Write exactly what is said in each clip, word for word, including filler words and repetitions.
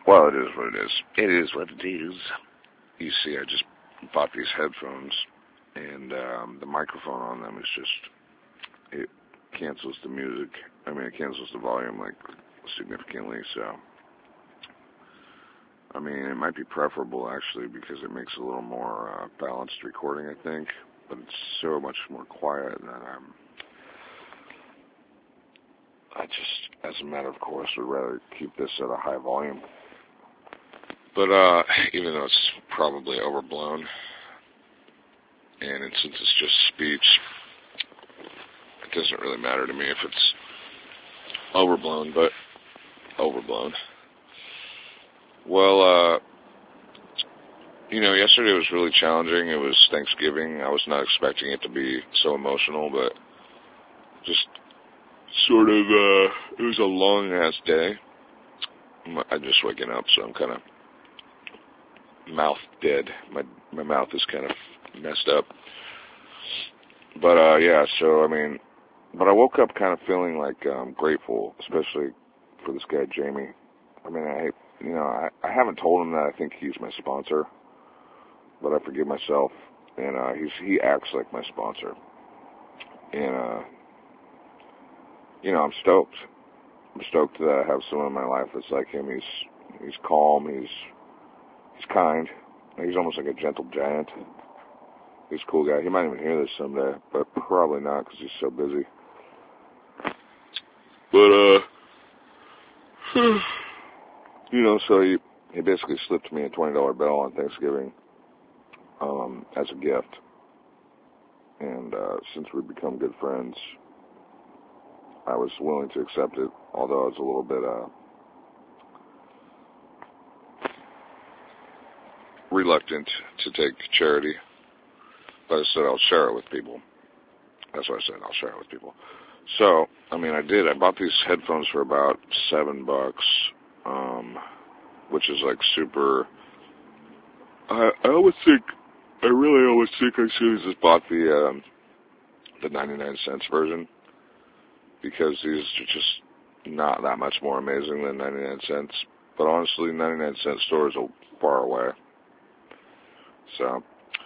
Well, it is what it is. It is what it is. You see, I just bought these headphones, and um, the microphone on them is just, it cancels the music. I mean, it cancels the volume, like, significantly, so. I mean, it might be preferable, actually, because it makes a little more uh, balanced recording, I think. But it's so much more quiet that I'm... I just, as a matter of course, would rather keep this at a high volume. But, uh, even though it's probably overblown, and it, since it's just speech, it doesn't really matter to me if it's overblown, but overblown. Well, uh, you know, yesterday was really challenging. It was Thanksgiving. I was not expecting it to be so emotional, but just sort of, uh, it was a long-ass day. I'm just waking up, so I'm kind of mouth dead. My my mouth is kind of messed up. But, uh, yeah, so, I mean, but I woke up kind of feeling like um, grateful, especially for this guy, Jamie. I mean, I, you know, I, I haven't told him that I think he's my sponsor, but I forgive myself, and uh, he's he acts like my sponsor. And, uh, you know, I'm stoked. I'm stoked that I have someone in my life that's like him. He's he's calm, he's he's kind, he's almost like a gentle giant. He's a cool guy. He might even hear this someday, but probably not because he's so busy. But, uh, you know, so he, he basically slipped me a twenty dollar bill on Thanksgiving um, as a gift. And uh, since we've become good friends, I was willing to accept it, although I was a little bit uh, reluctant to take charity. But I said I'll share it with people. That's what I said, I'll share it with people. So, I mean, I did. I bought these headphones for about seven bucks, um, which is like super. I, I always think, I really always think I should have just bought the um, the ninety-nine cents version, because these are just not that much more amazing than ninety-nine cents. But honestly, ninety-nine cent stores are far away. So,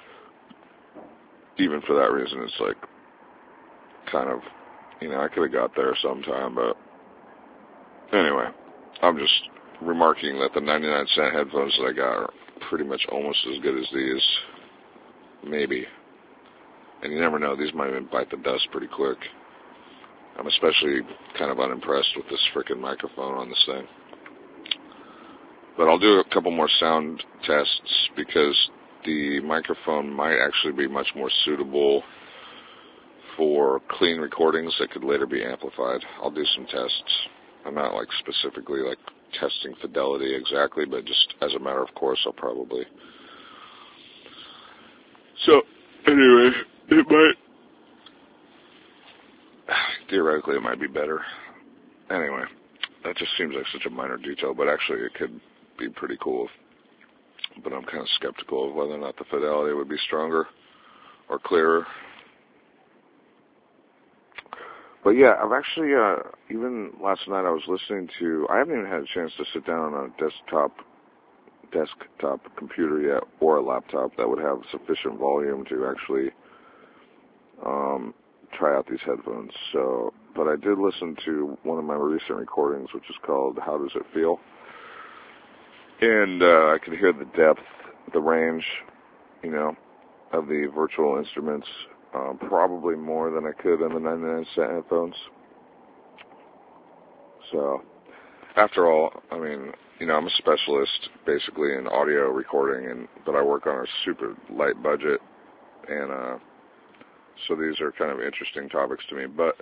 even for that reason, it's like kind of, you know, I could have got there sometime, but anyway, I'm just remarking that the ninety-nine cent headphones that I got are pretty much almost as good as these, maybe. And you never know, these might even bite the dust pretty quick. I'm especially kind of unimpressed with this freaking microphone on this thing. But I'll do a couple more sound tests, because the microphone might actually be much more suitable for clean recordings that could later be amplified. I'll do some tests. I'm not like specifically like testing fidelity exactly, but just as a matter of course, I'll probably. So, anyway, it might, theoretically it might be better. Anyway, that just seems like such a minor detail, but actually it could be pretty cool. But I'm kind of skeptical of whether or not the fidelity would be stronger or clearer. But yeah, I've actually, uh, even last night I was listening to, I haven't even had a chance to sit down on a desktop, desktop computer yet, or a laptop that would have sufficient volume to actually um, try out these headphones. So, but I did listen to one of my recent recordings, which is called How Does It Feel? And uh, I could hear the depth, the range, you know, of the virtual instruments, um, probably more than I could on the ninety-nine cent headphones. So, after all, I mean, you know, I'm a specialist basically in audio recording, and but I work on a super light budget, and uh, so these are kind of interesting topics to me. But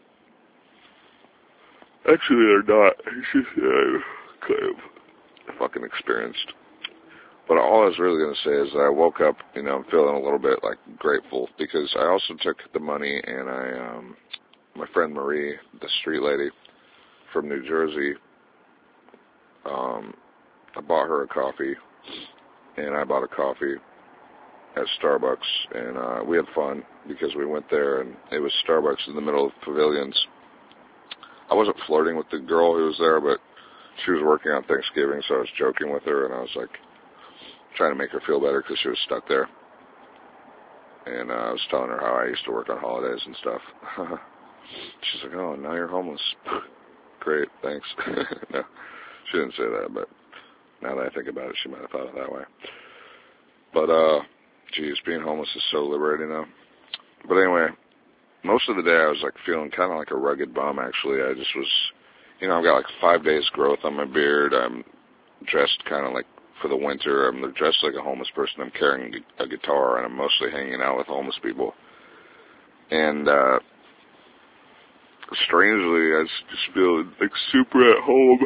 actually, they're not. It's just uh, kind of fucking experienced. But all I was really going to say is that I woke up, you know, I'm feeling a little bit, like, grateful, because I also took the money, and I, um, my friend Marie, the street lady from New Jersey, um, I bought her a coffee, and I bought a coffee at Starbucks, and uh, we had fun, because we went there, and it was Starbucks in the middle of pavilions. I wasn't flirting with the girl who was there, but she was working on Thanksgiving, so I was joking with her, and I was like trying to make her feel better because she was stuck there. And uh, I was telling her how I used to work on holidays and stuff. She's like, oh, now you're homeless. Great, thanks. No, she didn't say that, but now that I think about it, she might have thought it that way. But, uh, geez, being homeless is so liberating, though. But anyway, most of the day I was, like, feeling kind of like a rugged bum, actually. I just was, you know, I've got, like, five days growth on my beard. I'm dressed kind of like for the winter. I'm dressed like a homeless person. I'm carrying a guitar, and I'm mostly hanging out with homeless people. And, uh, strangely, I just feel, like, super at home.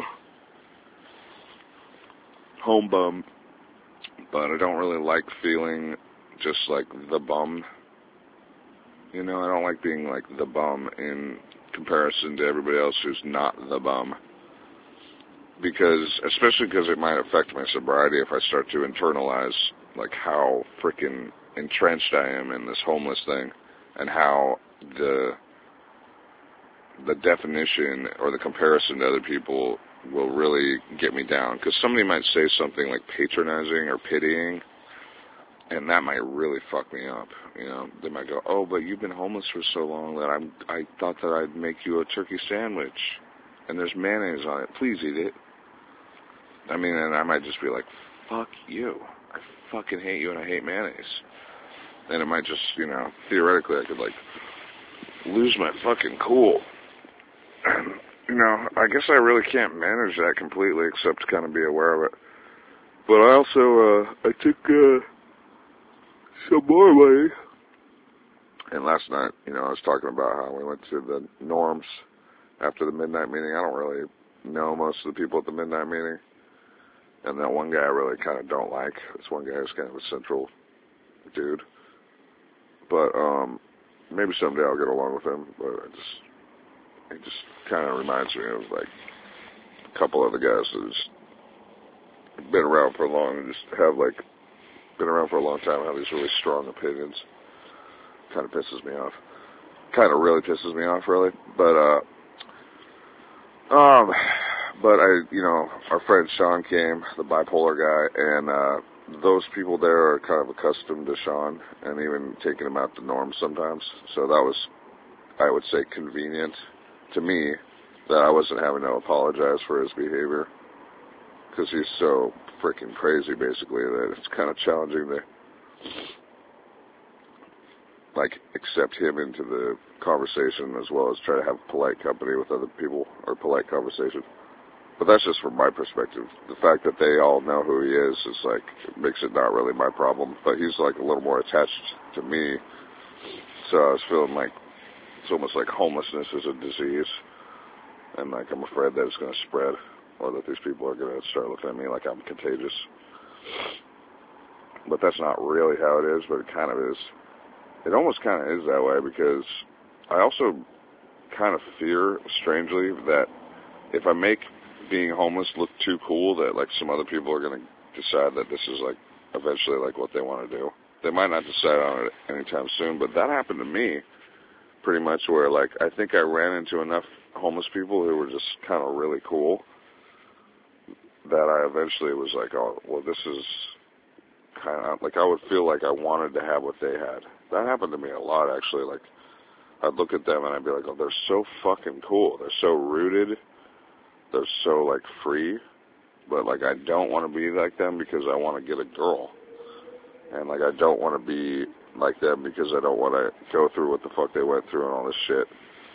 Home bum. But I don't really like feeling just like the bum. You know, I don't like being like the bum in comparison to everybody else who's not the bum. Because, especially because it might affect my sobriety if I start to internalize like how freaking entrenched I am in this homeless thing, and how the the definition or the comparison to other people will really get me down. Because somebody might say something like patronizing or pitying, and that might really fuck me up. You know, they might go, oh, but you've been homeless for so long that I'm, I thought that I'd make you a turkey sandwich, and there's mayonnaise on it. Please eat it. I mean, and I might just be like, fuck you. I fucking hate you, and I hate mayonnaise. And it might just, you know, theoretically I could, like, lose my fucking cool. And, you know, I guess I really can't manage that completely except to kind of be aware of it. But I also, uh, I took, uh, some more money. And last night, you know, I was talking about how we went to the Norms after the midnight meeting. I don't really know most of the people at the midnight meeting. And that one guy I really kind of don't like. This one guy is kind of a central dude. But, um, maybe someday I'll get along with him. But I just, it just kind of reminds me of, like, a couple other guys that have been around for long and just have, like, been around for a long time and have these really strong opinions. Kind of pisses me off. Kind of really pisses me off, really. But, uh, um, but I, you know, our friend Sean came, the bipolar guy, and, uh, those people there are kind of accustomed to Sean and even taking him out to Norms sometimes. So that was, I would say, convenient to me that I wasn't having to apologize for his behavior. Because he's so freaking crazy, basically, that it's kind of challenging to, like, accept him into the conversation as well as try to have polite company with other people, or polite conversation. But that's just from my perspective. The fact that they all know who he is is, like, it makes it not really my problem. But he's, like, a little more attached to me. So I was feeling like it's almost like homelessness is a disease. And, like, I'm afraid that it's going to spread, or that these people are going to start looking at me like I'm contagious. But that's not really how it is, but it kind of is. It almost kind of is that way because I also kind of fear, strangely, that if I make being homeless look too cool, that, like, some other people are going to decide that this is, like, eventually, like, what they want to do. They might not decide on it anytime soon, but that happened to me pretty much where, like, I think I ran into enough homeless people who were just kind of really cool that I eventually was like, oh, well, this is kind of, like, I would feel like I wanted to have what they had. That happened to me a lot, actually. Like, I'd look at them and I'd be like, oh, they're so fucking cool. They're so rooted. They're so, like, free. But, like, I don't want to be like them because I want to get a girl. And, like, I don't want to be like them because I don't want to go through what the fuck they went through and all this shit.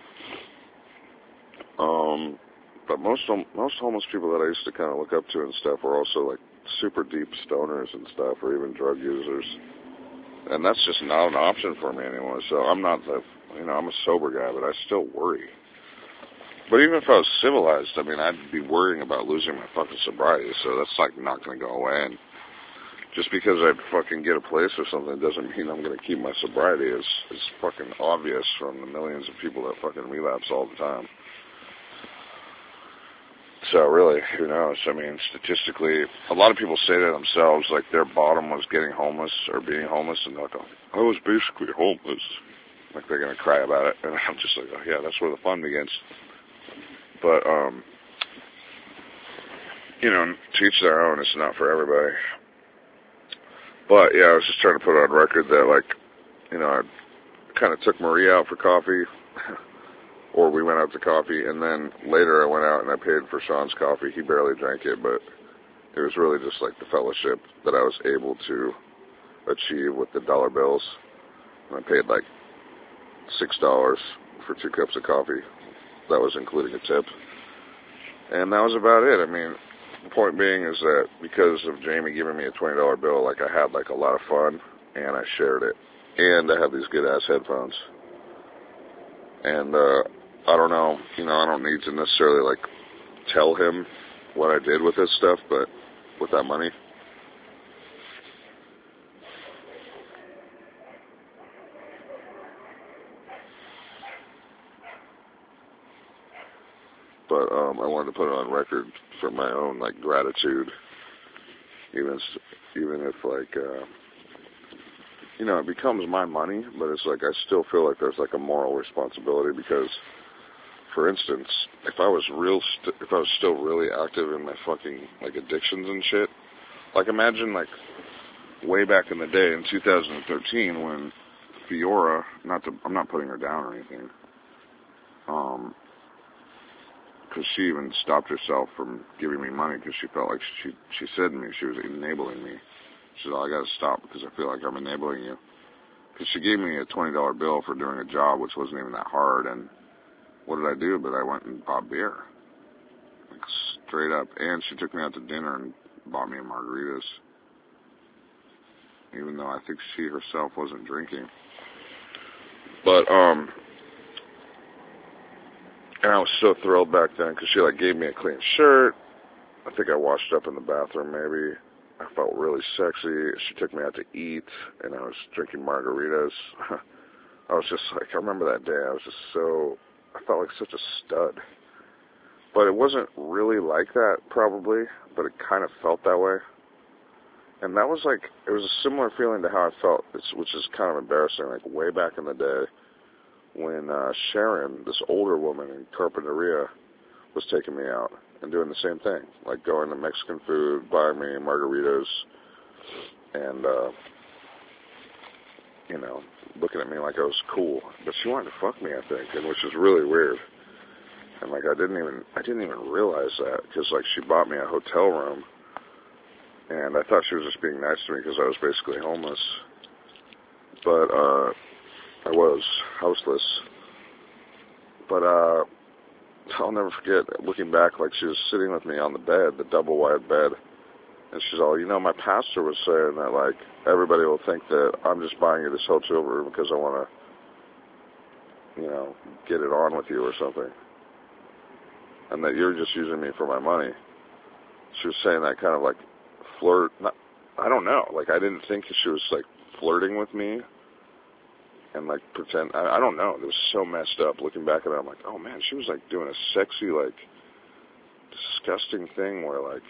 Um, but most most homeless people that I used to kind of look up to and stuff were also, like, super deep stoners and stuff, or even drug users. And that's just not an option for me anymore. So I'm not the, you know, I'm a sober guy, but I still worry. But even if I was civilized, I mean, I'd be worrying about losing my fucking sobriety, so that's, like, not going to go away. And just because I fucking get a place or something doesn't mean I'm going to keep my sobriety. It's, it's fucking obvious from the millions of people that fucking relapse all the time. So really, who knows? I mean, statistically, a lot of people say to themselves, like, their bottom was getting homeless or being homeless, and they'll go, I was basically homeless. Like, they're going to cry about it. And I'm just like, oh, yeah, that's where the fun begins. But, um, you know, to each their own. It's not for everybody. But, yeah, I was just trying to put on record that, like, you know, I kind of took Marie out for coffee, or we went out to coffee, and then later I went out and I paid for Sean's coffee. He barely drank it, but it was really just, like, the fellowship that I was able to achieve with the dollar bills. And I paid, like, six dollars for two cups of coffee. That was including a tip. And that was about it. I mean, the point being is that because of Jamie giving me a twenty dollar bill, like, I had, like, a lot of fun, and I shared it. And I have these good-ass headphones. And, uh, I don't know, you know, I don't need to necessarily, like, tell him what I did with this stuff, but with that money. But, um, I wanted to put it on record for my own, like, gratitude. Even, even if, like, uh, you know, it becomes my money, but it's like I still feel like there's, like, a moral responsibility because, for instance, if I was real, st- if I was still really active in my fucking, like, addictions and shit, like, imagine, like, way back in the day in two thousand thirteen when Fiora, not to, I'm not putting her down or anything, um, because she even stopped herself from giving me money because she felt like she she said to me she was enabling me. She said, oh, I got to stop because I feel like I'm enabling you. Because she gave me a twenty dollar bill for doing a job which wasn't even that hard, and what did I do? But I went and bought beer. Like, straight up. And she took me out to dinner and bought me a margaritas. Even though I think she herself wasn't drinking. But, um... and I was so thrilled back then because she, like, gave me a clean shirt. I think I washed up in the bathroom, maybe. I felt really sexy. She took me out to eat, and I was drinking margaritas. I was just like, I remember that day. I was just so, I felt like such a stud. But it wasn't really like that, probably, but it kind of felt that way. And that was like, it was a similar feeling to how I felt, which is kind of embarrassing, like way back in the day when uh, Sharon, this older woman in Carpinteria, was taking me out and doing the same thing, like going to Mexican food, buying me margaritas, and, uh, you know, looking at me like I was cool. But she wanted to fuck me, I think, and which is really weird. And, like, I didn't even, I didn't even realize that, because, like, she bought me a hotel room, and I thought she was just being nice to me because I was basically homeless. But, uh, I was houseless. But, uh, I'll never forget looking back, like, she was sitting with me on the bed, the double-wide bed, and she's all, you know, my pastor was saying that, like, everybody will think that I'm just buying you this hotel room because I want to, you know, get it on with you or something. And that you're just using me for my money. She was saying that kind of, like, flirt, not, I don't know, like, I didn't think she was, like, flirting with me, and, like, pretend, I, I don't know, it was so messed up, looking back at it, I'm like, oh, man, she was, like, doing a sexy, like, disgusting thing where, like,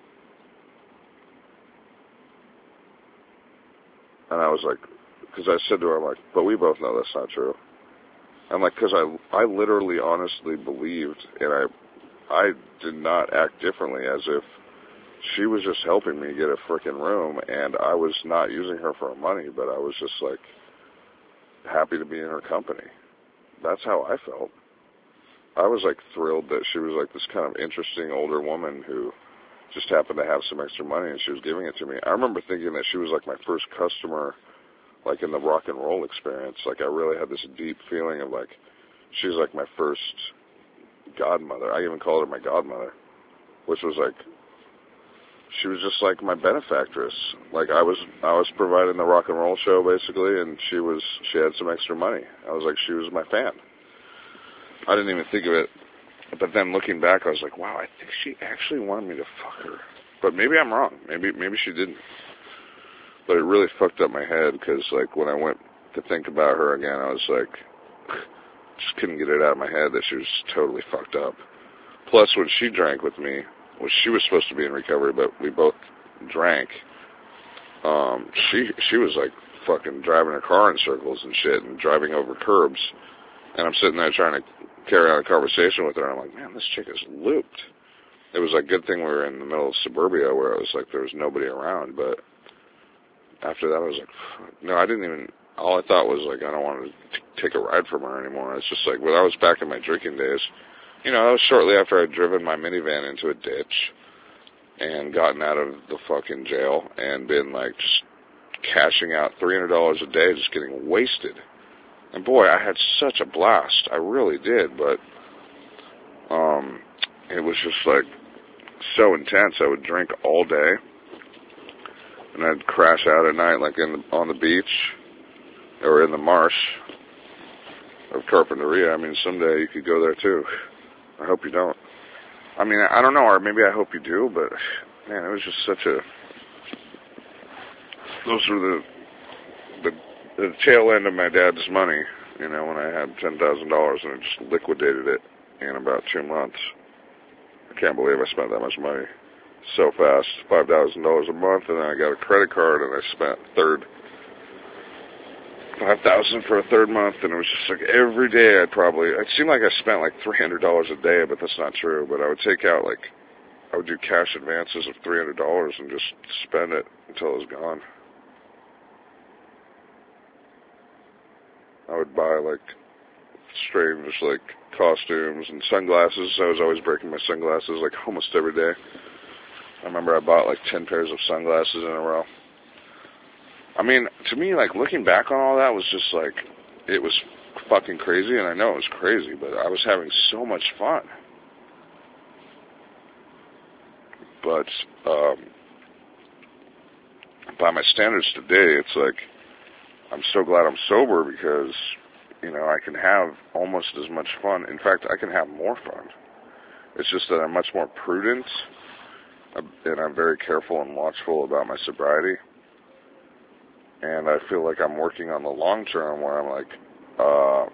and I was like, because I said to her, I'm like, but we both know that's not true, and, like, because I, I literally, honestly believed, and I, I did not act differently, as if she was just helping me get a frickin' room, and I was not using her for her money, but I was just, like, happy to be in her company. That's how I felt. I was, like, thrilled that she was, like, this kind of interesting older woman who just happened to have some extra money, and she was giving it to me. I remember thinking that she was, like, my first customer, like, in the rock and roll experience. Like, I really had this deep feeling of, like, she was, like, my first godmother. I even called her my godmother, which was, like, she was just like my benefactress. Like I was, I was providing the rock and roll show basically, and she was, she had some extra money. I was like, she was my fan. I didn't even think of it, but then looking back, I was like, wow, I think she actually wanted me to fuck her. But maybe I'm wrong. Maybe, maybe she didn't. But it really fucked up my head because, like, when I went to think about her again, I was like, just couldn't get it out of my head that she was totally fucked up. Plus, when she drank with me, well, she was supposed to be in recovery, but we both drank. Um, she she was like fucking driving her car in circles and shit, and driving over curbs. And I'm sitting there trying to carry on a conversation with her. And I'm like, man, this chick is looped. it was like good thing we were in the middle of suburbia where it was like there was nobody around. But after that, I was like, no, I didn't even. All I thought was like, I don't want to t- take a ride from her anymore. It's just like when I was back in my drinking days. You know, that was shortly after I'd driven my minivan into a ditch and gotten out of the fucking jail and been like just cashing out three hundred dollars a day, just getting wasted. And boy, I had such a blast. I really did, but um, it was just like so intense. I would drink all day, and I'd crash out at night, like in the, on the beach or in the marsh of Carpinteria. I mean, someday you could go there too. I hope you don't. I mean, I don't know, or maybe I hope you do, but man, it was just such a. Those were the the, the tail end of my dad's money. You know, when I had ten thousand dollars and I just liquidated it in about two months. I can't believe I spent that much money so fast. Five thousand dollars a month, and then I got a credit card, and I spent third five thousand for a third month, and it was just like every day I'd probably. It seemed like I spent like three hundred dollars a day, but that's not true. But I would take out like I would do cash advances of three hundred dollars and just spend it until it was gone. I would buy like strange like costumes and sunglasses. I was always breaking my sunglasses like almost every day. I remember I bought like ten pairs of sunglasses in a row. I mean, to me, like looking back on all that was just like, it was fucking crazy, and I know it was crazy, but I was having so much fun. But um, by my standards today, it's like, I'm so glad I'm sober because, you know, I can have almost as much fun. In fact, I can have more fun. It's just that I'm much more prudent, and I'm very careful and watchful about my sobriety. And I feel like I'm working on the long term where I'm like, uh,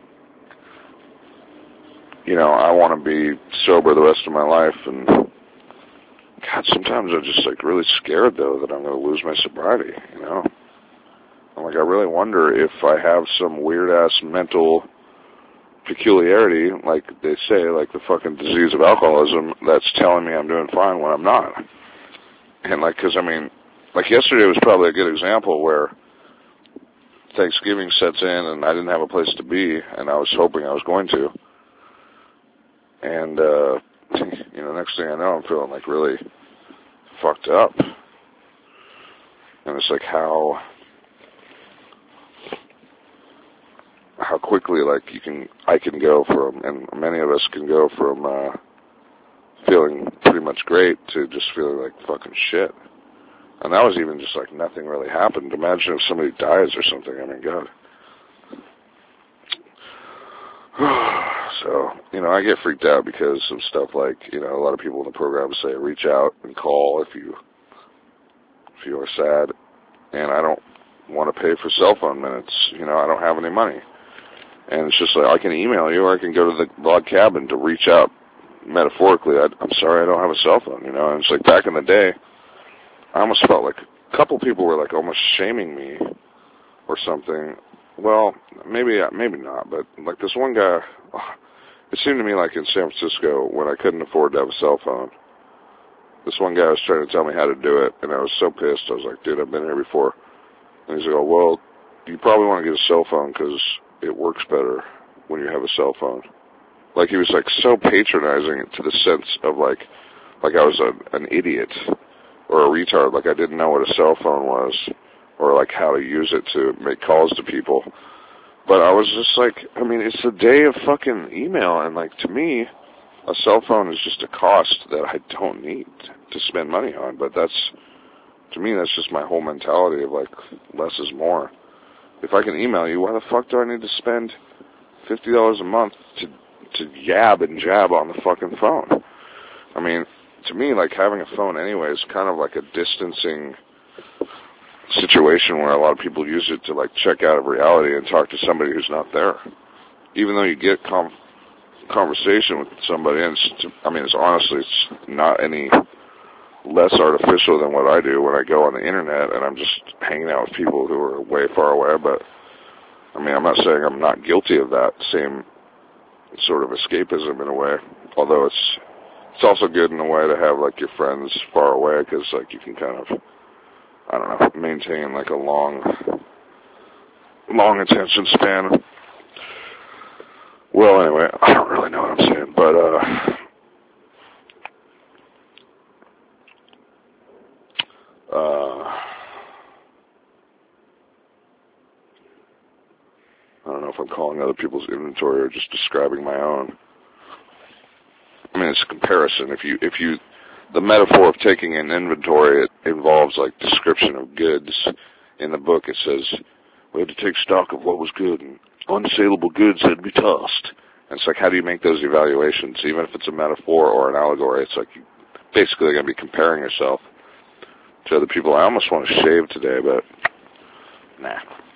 you know, I want to be sober the rest of my life. And God, sometimes I'm just like really scared though that I'm going to lose my sobriety, you know. I'm like, I really wonder if I have some weird ass mental peculiarity, like they say, like the fucking disease of alcoholism, that's telling me I'm doing fine when I'm not. And like, cause I mean, like yesterday was probably a good example where Thanksgiving sets in and I didn't have a place to be, and I was hoping I was going to. And, uh, you know, next thing I know, I'm feeling like really fucked up. And it's like how, how quickly, like, you can, I can go from, and many of us can go from, uh, feeling pretty much great to just feeling like fucking shit. And that was even just like nothing really happened. Imagine if somebody dies or something. I mean, God. So, you know, I get freaked out because of stuff like, you know, a lot of people in the program say reach out and call if you, if you are sad. And I don't want to pay for cell phone minutes. You know, I don't have any money. And it's just like, I can email you or I can go to the log cabin to reach out metaphorically. I, I'm sorry, I don't have a cell phone, you know. And it's like back in the day, I almost felt like a couple people were like almost shaming me or something. Well, maybe maybe not, but like this one guy, it seemed to me like in San Francisco when I couldn't afford to have a cell phone, this one guy was trying to tell me how to do it, and I was so pissed. I was like, dude, I've been here before. And he's like, oh, well, you probably want to get a cell phone because it works better when you have a cell phone. Like he was like so patronizing to the sense of like, like I was a, an idiot. Or a retard, like I didn't know what a cell phone was, or like how to use it to make calls to people. But I was just like, I mean, it's a day of fucking email, and like to me, a cell phone is just a cost that I don't need to spend money on. But that's, to me, that's just my whole mentality of like, less is more. If I can email you, why the fuck do I need to spend fifty dollars a month to, to yab and jab on the fucking phone? I mean, to me, like, having a phone anyway is kind of like a distancing situation where a lot of people use it to, like, check out of reality and talk to somebody who's not there. Even though you get com- conversation with somebody, and it's, I mean, it's honestly, it's not any less artificial than what I do when I go on the internet and I'm just hanging out with people who are way far away, but, I mean, I'm not saying I'm not guilty of that same sort of escapism in a way, although it's It's also good in a way to have, like, your friends far away, because, like, you can kind of, I don't know, maintain, like, a long, long attention span. Well, anyway, I don't really know what I'm saying, but, uh, uh, I don't know if I'm calling other people's inventory or just describing my own. I mean, it's a comparison. If you, if you, the metaphor of taking an inventory, it involves, like, description of goods. In the book, it says, we had to take stock of what was good, and unsaleable goods had to be tossed. And it's like, how do you make those evaluations? Even if it's a metaphor or an allegory, it's like, you basically going to be comparing yourself to other people. I almost want to shave today, but, nah.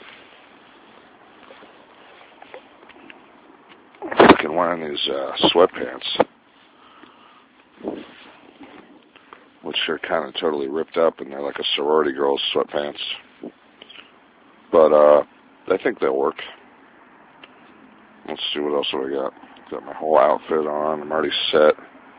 I'm fucking wearing these, uh, sweatpants, which are kind of totally ripped up, and they're like a sorority girl's sweatpants. But, uh, I think they'll work. Let's see what else have I got. Got my whole outfit on. I'm already set.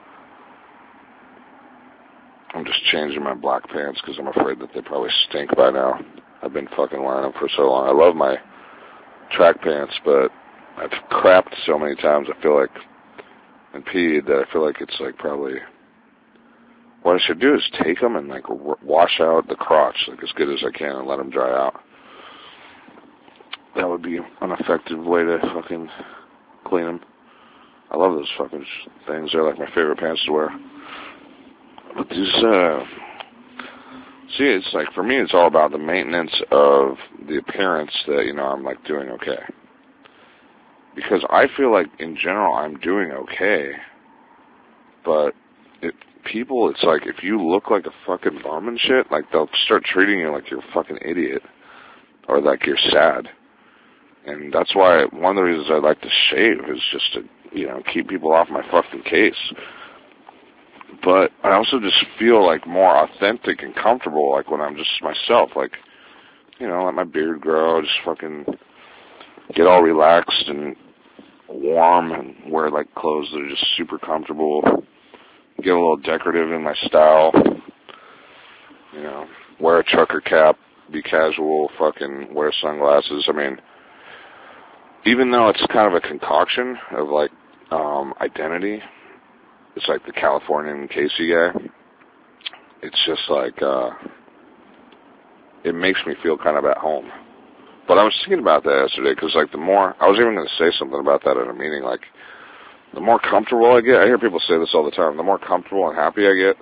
I'm just changing my black pants because I'm afraid that they probably stink by now. I've been fucking wearing them for so long. I love my track pants, but I've crapped so many times, I feel like, and peed, that I feel like it's like probably, what I should do is take them and like wash out the crotch like as good as I can and let them dry out. That would be an effective way to fucking clean them. I love those fucking things. They're like my favorite pants to wear. But these, uh, see, it's like, for me, it's all about the maintenance of the appearance that, you know, I'm like doing okay. Because I feel like, in general, I'm doing okay. But it, people, it's like, if you look like a fucking bum and shit, like, they'll start treating you like you're a fucking idiot. Or like you're sad. And that's why one of the reasons I like to shave is just to, you know, keep people off my fucking case. But I also just feel like more authentic and comfortable, like when I'm just myself, like, you know, let my beard grow, just fucking get all relaxed and warm and wear like clothes that are just super comfortable, get a little decorative in my style, you know, wear a trucker cap, be casual, fucking wear sunglasses. I mean, even though it's kind of a concoction of like um, identity, it's like the Californian Casey guy. It's just like, uh, it makes me feel kind of at home. But I was thinking about that yesterday, because like the more, I was even going to say something about that at a meeting, like the more comfortable I get, I hear people say this all the time, the more comfortable and happy I get,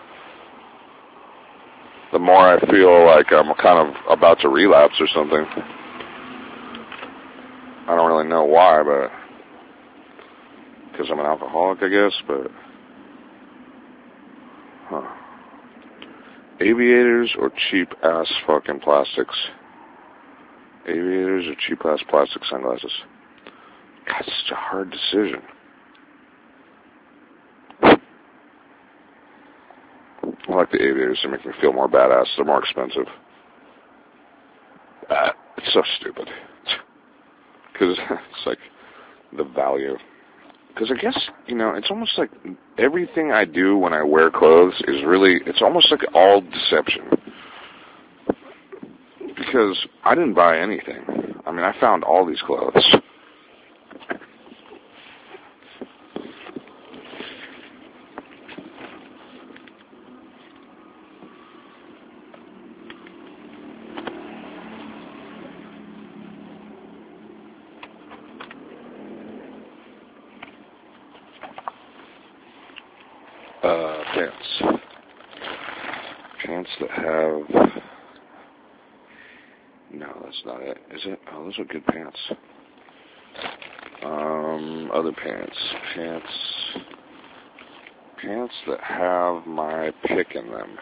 the more I feel like I'm kind of about to relapse or something. I don't really know why, but because I'm an alcoholic, I guess, but, huh. Aviators or cheap-ass fucking plastics? Aviators or cheap-ass plastic sunglasses? God, it's such a hard decision. I like the aviators. They make me feel more badass. They're more expensive. Uh, it's so stupid. Because it's like the value. Because I guess, you know, it's almost like everything I do when I wear clothes is really, it's almost like all deception. Because I didn't buy anything. I mean, I found all these clothes. Uh, pants. Pants that have... No, that's not it. Is it? Oh, those are good pants. Um, other pants. Pants... Pants that have my pick in them.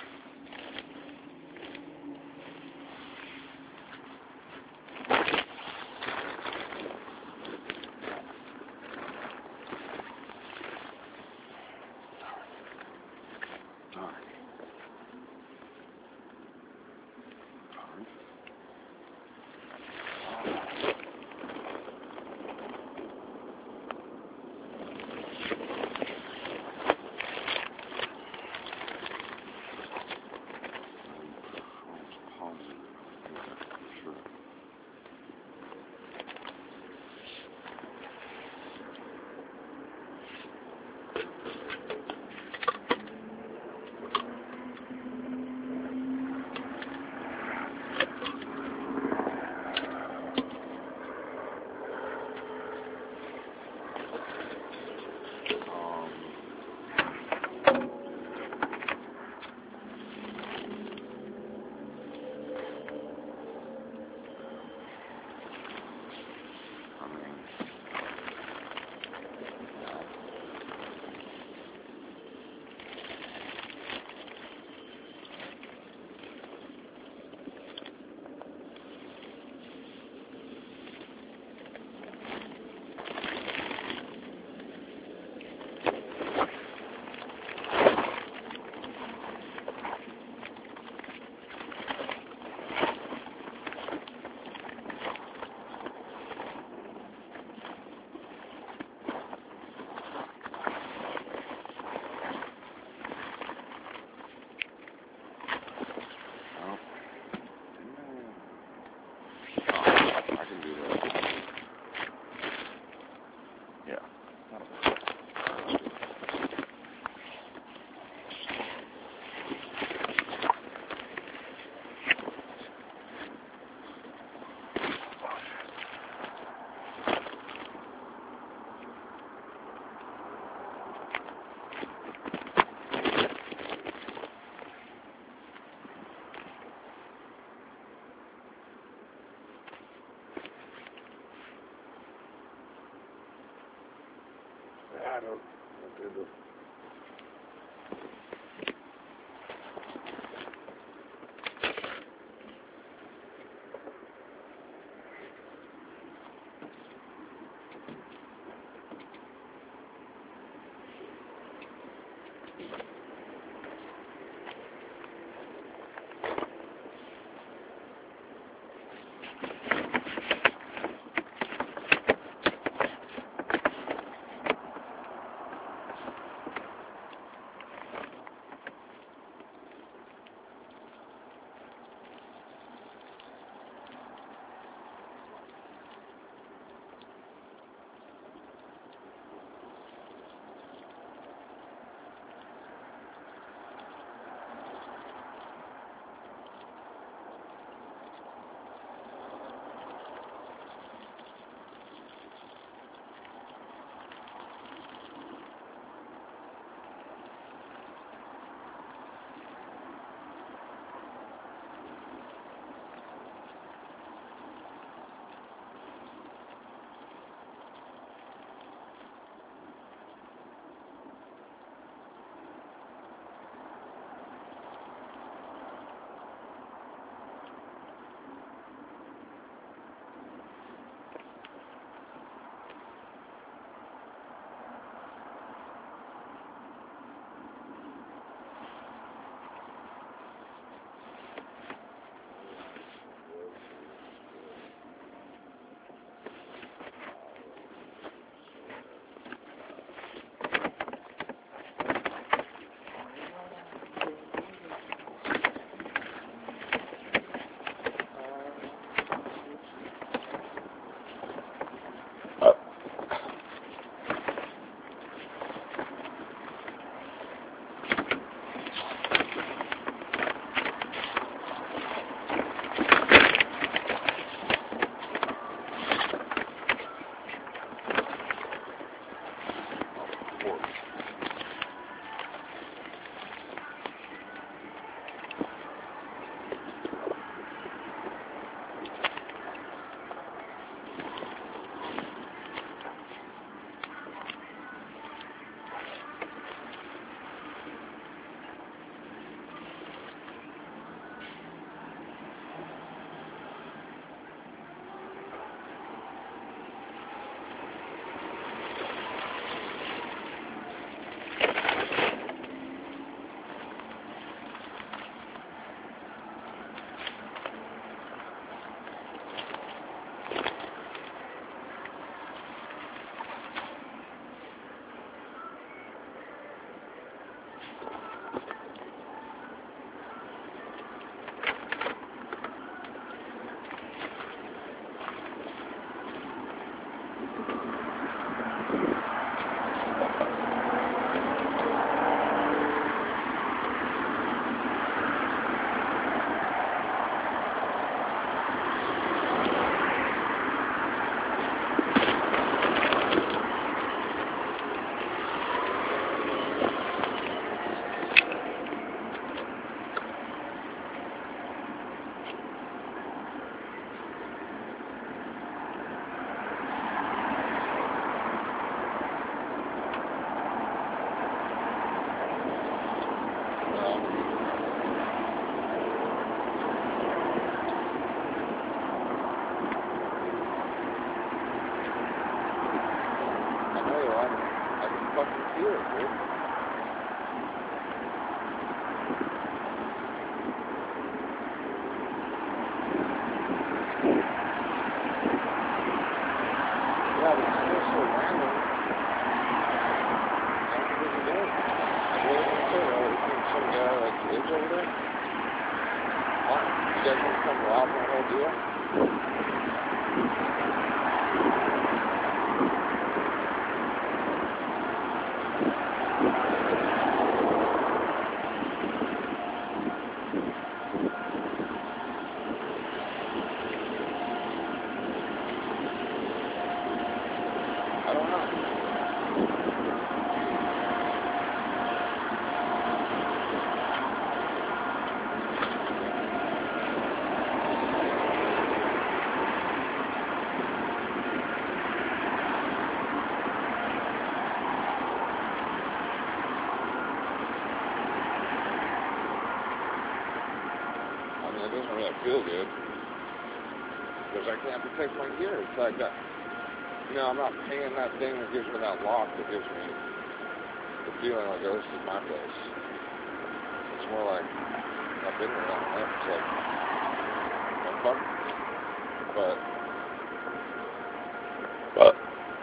it doesn't really feel good. Because I can't protect my gear. It's like, that, you know, I'm not paying that thing that gives me that lock that gives me the feeling like, oh, this is my place. It's more like, I've been there long enough. It's like, I'm fucking. But, but,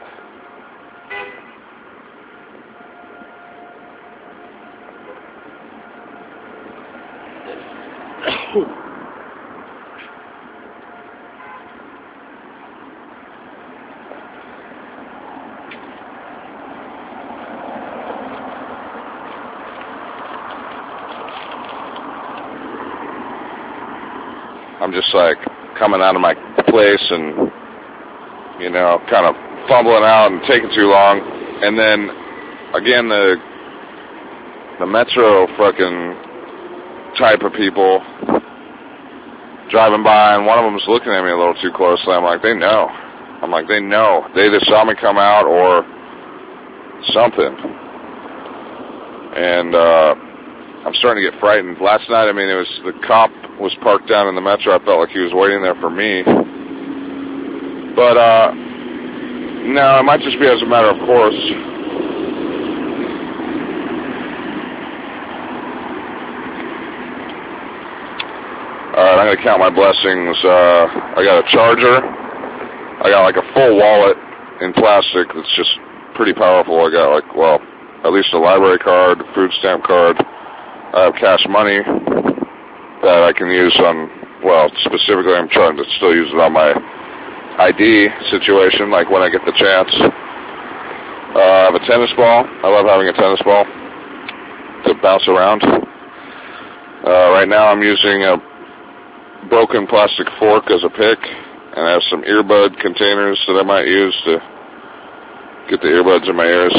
I'm just like coming out of my place and, you know, kind of fumbling out and taking too long. And then, again, the the metro fucking type of people driving by, and one of them's looking at me a little too closely. I'm like, they know. I'm like, they know. They either saw me come out or something. And uh, I'm starting to get frightened. Last night, I mean, it was the cop was parked down in the metro. I felt like he was waiting there for me. But, uh, no, it might just be as a matter of course. Alright, I'm going to count my blessings. Uh, I got a charger. I got like a full wallet in plastic that's just pretty powerful. I got like, well, at least a library card, a food stamp card. I have cash money that I can use on, well, specifically I'm trying to still use it on my I D situation, like when I get the chance. Uh, I have a tennis ball. I love having a tennis ball to bounce around. Uh, right now I'm using a broken plastic fork as a pick, and I have some earbud containers that I might use to get the earbuds in my ears.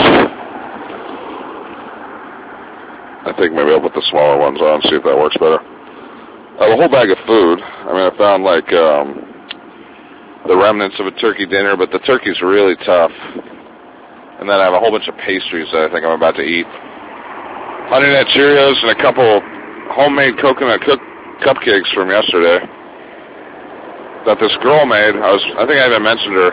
I think maybe I'll put the smaller ones on, see if that works better. I have a whole bag of food. I mean, I found like um, the remnants of a turkey dinner, but the turkey's really tough. And then I have a whole bunch of pastries that I think I'm about to eat. Honey Nut Cheerios and a couple homemade coconut cook cupcakes from yesterday that this girl made. I was, I think I even mentioned her.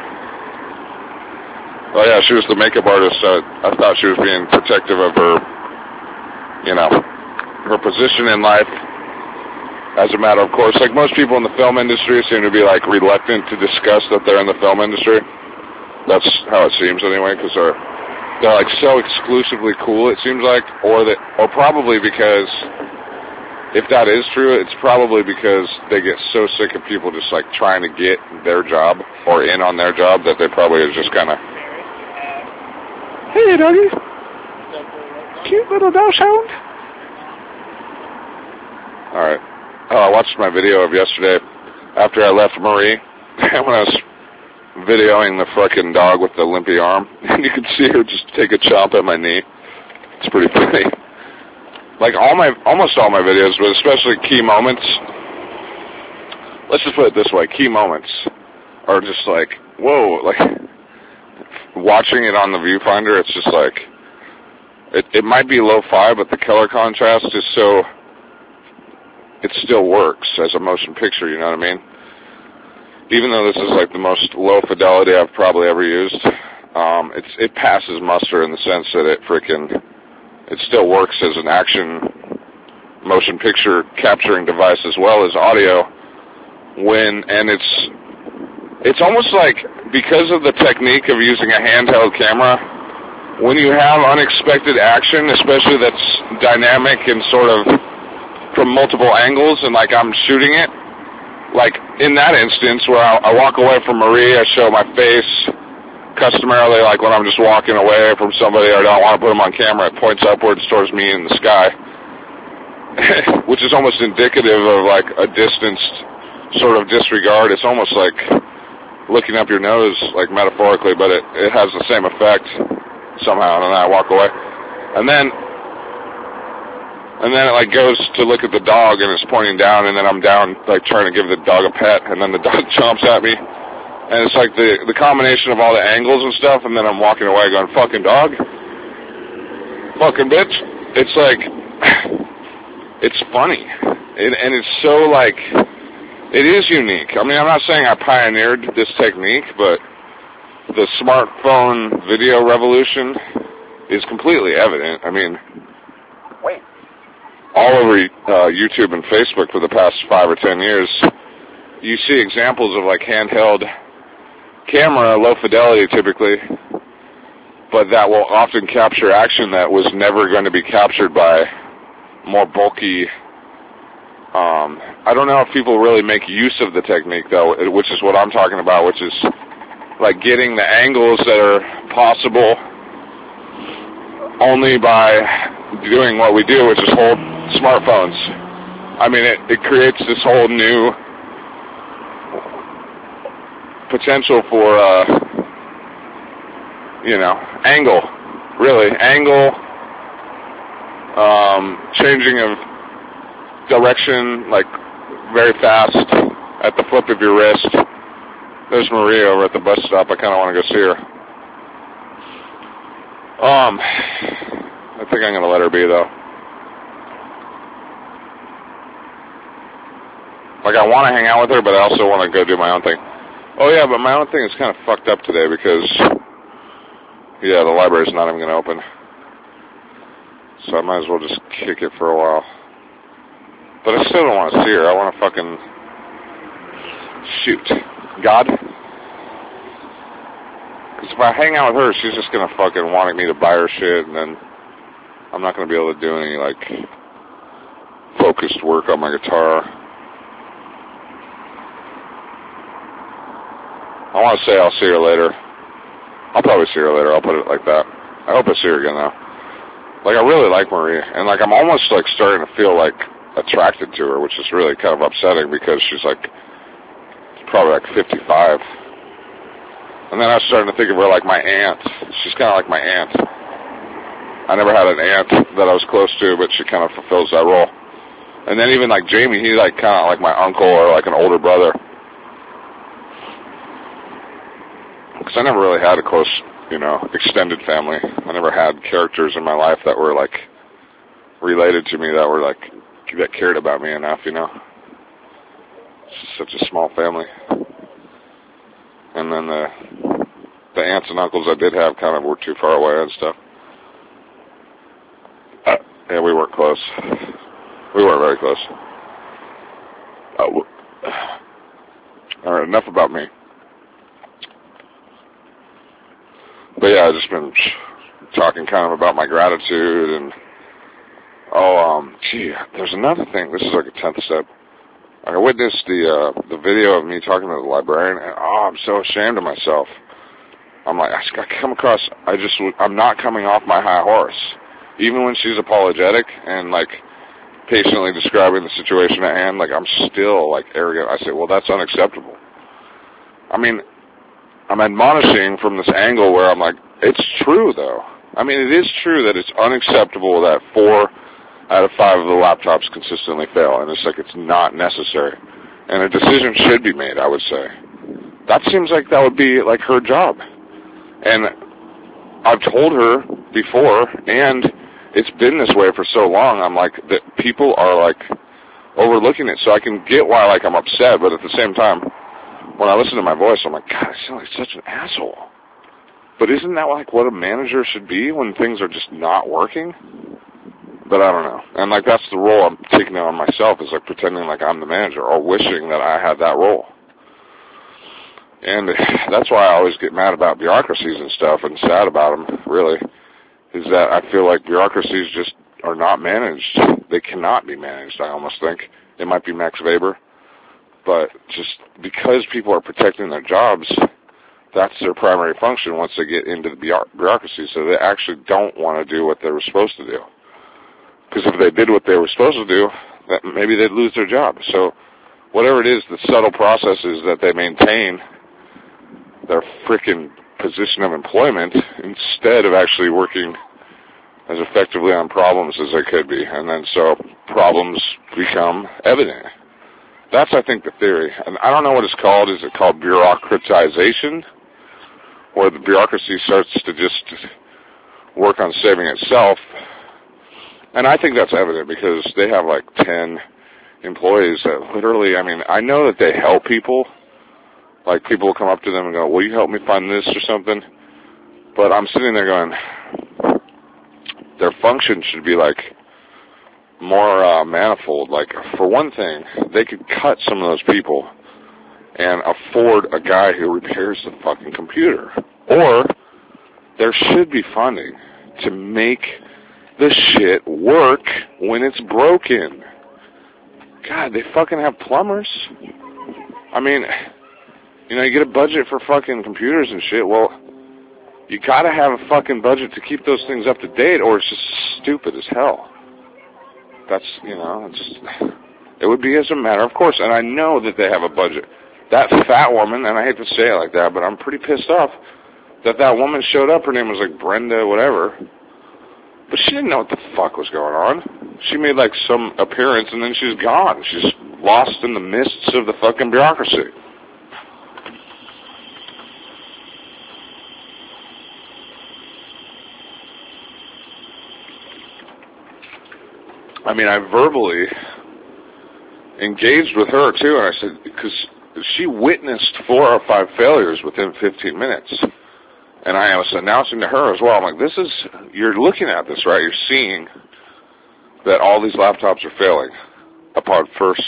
Oh yeah, she was the makeup artist. So I thought she was being protective of her, you know, her position in life. As a matter of course, like most people in the film industry seem to be like reluctant to discuss that they're in the film industry. That's how it seems anyway, because they're they're like so exclusively cool. It seems like, or that, or probably because if that is true, it's probably because they get so sick of people just like trying to get their job or in on their job that they probably is just kind of. Hey, doggy. Cute little dog sound. All right. Oh, I watched my video of yesterday after I left Marie when I was videoing the fucking dog with the limpy arm, and you could see her just take a chomp at my knee. It's pretty funny. Like all my, almost all my videos, but especially key moments. Let's just put it this way: key moments are just like, whoa! Like watching it on the viewfinder, it's just like it. It might be lo-fi, but the color contrast is so. It still works as a motion picture, you know what I mean? Even though this is like the most low fidelity I've probably ever used, um, it's it passes muster in the sense that it freaking, it still works as an action motion picture capturing device as well as audio. When, and it's, it's almost like, because of the technique of using a handheld camera, when you have unexpected action, especially that's dynamic and sort of from multiple angles, and like I'm shooting it, like in that instance where I, I walk away from Marie, I show my face, customarily like when I'm just walking away from somebody or I don't want to put them on camera, it points upwards towards me in the sky, which is almost indicative of like a distanced sort of disregard. It's almost like looking up your nose, like metaphorically, but it, it has the same effect somehow, and then I walk away. And then And then it like goes to look at the dog and it's pointing down, and then I'm down like trying to give the dog a pet, and then the dog chomps at me. And it's like the the combination of all the angles and stuff, and then I'm walking away going, fucking dog. Fucking bitch. It's like, it's funny. It, and it's so like, it is unique. I mean, I'm not saying I pioneered this technique, but the smartphone video revolution is completely evident. I mean, Wait. all over uh, YouTube and Facebook for the past five or ten years, you see examples of like handheld camera, low fidelity typically, but that will often capture action that was never going to be captured by more bulky. Um, I don't know if people really make use of the technique though, which is what I'm talking about, which is like getting the angles that are possible only by doing what we do, which is hold smartphones. I mean, it, it creates this whole new potential for, uh, you know, angle, really, angle, um, changing of direction, like, very fast at the flip of your wrist. There's Maria over at the bus stop. I kind of want to go see her. Um, I think I'm going to let her be, though. Like, I want to hang out with her, but I also want to go do my own thing. Oh, yeah, but my own thing is kind of fucked up today because, yeah, the library's not even going to open. So I might as well just kick it for a while. But I still don't want to see her. I want to fucking shoot. God? Because if I hang out with her, she's just going to fucking wanting me to buy her shit, and then I'm not going to be able to do any, like, focused work on my guitar. I want to say I'll see her later. I'll probably see her later. I'll put it like that. I hope I see her again, though. Like, I really like Maria, and, like, I'm almost, like, starting to feel, like, attracted to her, which is really kind of upsetting because she's, like, probably, like, fifty-five. And then I was starting to think of her like my aunt. She's kind of like my aunt. I never had an aunt that I was close to, but she kind of fulfills that role. And then even, like, Jamie, he's, like, kind of like my uncle or, like, an older brother. Because I never really had a close, you know, extended family. I never had characters in my life that were, like, related to me that were, like, that cared about me enough, you know. It's just such a small family. And then the, the aunts and uncles I did have kind of were too far away and stuff. Uh, yeah, we weren't close. We weren't very close. Uh, all right, enough about me. But yeah, I've just been talking kind of about my gratitude and, oh, um, gee, there's another thing. This is like a tenth step. I witnessed the uh, the video of me talking to the librarian, and oh, I'm so ashamed of myself. I'm like, I come across, I just, I'm not coming off my high horse. Even when she's apologetic and, like, patiently describing the situation at hand, like, I'm still, like, arrogant. I say, well, that's unacceptable. I mean, I'm admonishing from this angle where I'm like, it's true, though. I mean, it is true that it's unacceptable that four out of five of the laptops consistently fail, and it's like it's not necessary. And a decision should be made, I would say. That seems like that would be, like, her job. And I've told her before, and it's been this way for so long, I'm like, that people are, like, overlooking it. So I can get why, like, I'm upset, but at the same time, when I listen to my voice, I'm like, God, I sound like such an asshole. But isn't that, like, what a manager should be when things are just not working? But I don't know. And, like, that's the role I'm taking on myself, is, like, pretending like I'm the manager or wishing that I had that role. And that's why I always get mad about bureaucracies and stuff and sad about them, really, is that I feel like bureaucracies just are not managed. They cannot be managed, I almost think. It might be Max Weber. But just because people are protecting their jobs, that's their primary function once they get into the bureaucracy. So they actually don't want to do what they were supposed to do. Because if they did what they were supposed to do, that maybe they'd lose their job. So whatever it is, the subtle processes that they maintain their frickin' position of employment instead of actually working as effectively on problems as they could be. And then so problems become evident. That's, I think, the theory. And I don't know what it's called. Is it called bureaucratization? Where the bureaucracy starts to just work on saving itself. And I think that's evident because they have like ten employees that literally, I mean, I know that they help people. Like, people will come up to them and go, will you help me find this or something? But I'm sitting there going, their function should be, like, more uh, manifold. Like, for one thing, they could cut some of those people and afford a guy who repairs the fucking computer. Or there should be funding to make the shit work when it's broken. God, they fucking have plumbers. I mean, you know, you get a budget for fucking computers and shit. Well, you gotta have a fucking budget to keep those things up to date, or it's just stupid as hell. That's, you know, it's, it would be as a matter of course, and I know that they have a budget. That fat woman, and I hate to say it like that, but I'm pretty pissed off that that woman showed up. Her name was like Brenda, whatever. But she didn't know what the fuck was going on. She made like some appearance, and then she's gone. She's lost in the mists of the fucking bureaucracy. I mean, I verbally engaged with her, too, and I said, because she witnessed four or five failures within fifteen minutes. And I was announcing to her as well, I'm like, this is, you're looking at this, right? You're seeing that all these laptops are failing upon first.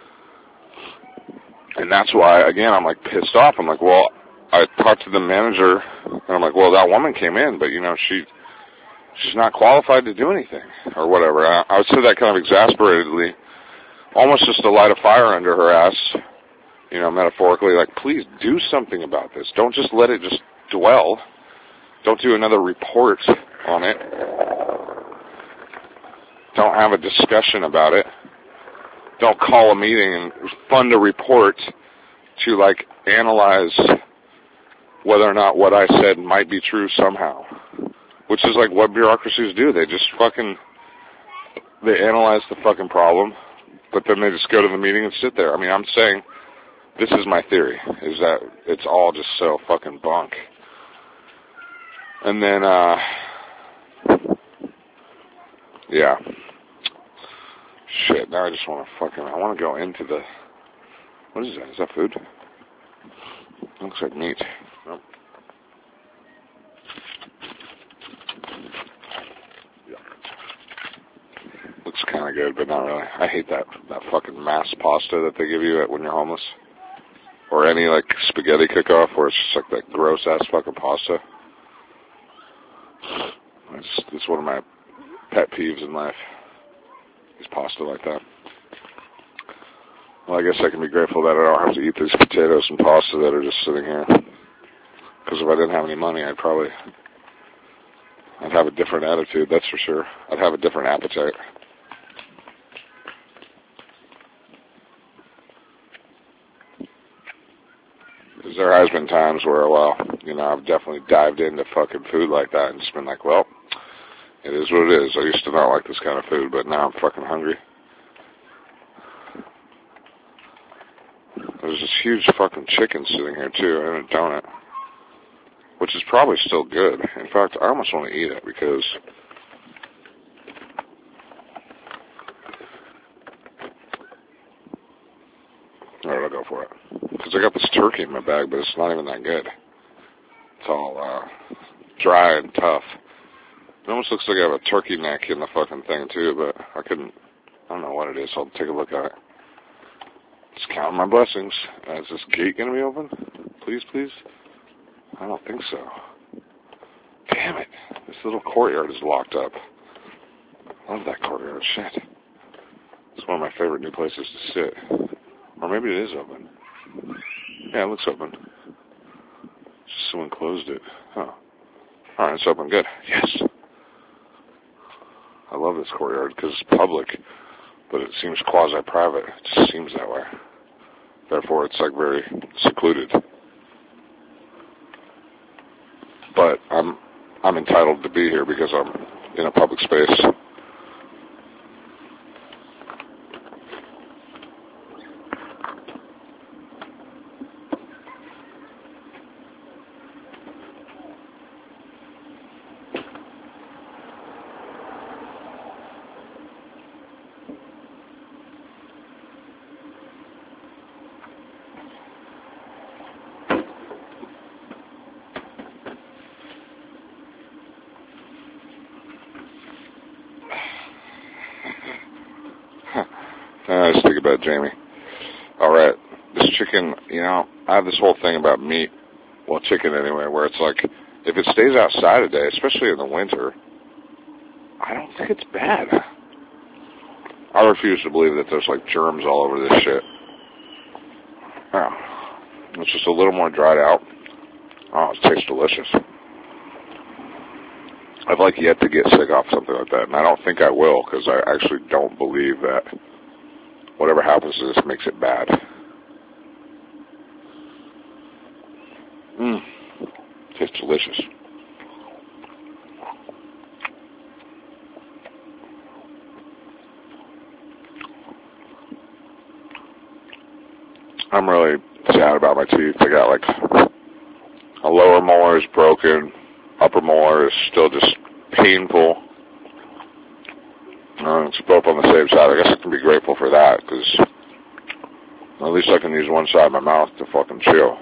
And that's why, again, I'm like pissed off. I'm like, well, I talked to the manager, and I'm like, well, that woman came in, but, you know, she... she's not qualified to do anything, or whatever. I, I would say that kind of exasperatedly, almost just to light a fire under her ass, you know, metaphorically, like, please do something about this. Don't just let it just dwell. Don't do another report on it. Don't have a discussion about it. Don't call a meeting and fund a report to, like, analyze whether or not what I said might be true somehow. Which is like what bureaucracies do. They just fucking, they analyze the fucking problem, but then they just go to the meeting and sit there. I mean, I'm saying, this is my theory, is that it's all just so fucking bunk. And then, uh, yeah. Shit, now I just want to fucking, I want to go into the, what is that? Is that food? Looks like meat. Nope. Looks kind of good, but not really. I hate that that fucking mass pasta that they give you at when you're homeless, or any like spaghetti cook-off, where it's just like that gross ass fucking pasta. It's it's one of my pet peeves in life. Is pasta like that. Well, I guess I can be grateful that I don't have to eat these potatoes and pasta that are just sitting here. Because if I didn't have any money, I'd probably I'd have a different attitude. That's for sure. I'd have a different appetite. There has been times where, well, you know, I've definitely dived into fucking food like that and just been like, well, it is what it is. I used to not like this kind of food, but now I'm fucking hungry. There's this huge fucking chicken sitting here, too, and a donut, which is probably still good. In fact, I almost want to eat it because all right, I'll go for it. Because I got this turkey in my bag, but it's not even that good. It's all uh, dry and tough. It almost looks like I have a turkey neck in the fucking thing, too, but I couldn't, I don't know what it is. I'll take a look at it. Just counting my blessings. Uh, is this gate going to be open? Please, please? I don't think so. Damn it. This little courtyard is locked up. I love that courtyard. Shit. It's one of my favorite new places to sit. Or maybe it is open. Yeah, it looks open. Just someone closed it. Huh. Alright, it's open. Good. Yes. I love this courtyard because it's public, but it seems quasi-private. It just seems that way. Therefore, it's like very secluded. But I'm I'm entitled to be here because I'm in a public space. I just think about Jamie. Alright, this chicken, you know, I have this whole thing about meat, well, chicken anyway, where it's like, if it stays outside a day, especially in the winter, I don't think it's bad. I refuse to believe that there's like germs all over this shit. Yeah. It's just a little more dried out. Oh, it tastes delicious. I've like yet to get sick off something like that, and I don't think I will, because I actually don't believe that whatever happens to this makes it bad. Mmm. Tastes delicious. I'm really sad about my teeth. I got like a lower molar is broken, upper molar is still just painful. Uh, it's both on the same side. I guess I can be grateful for that, because at least I can use one side of my mouth to fucking chew.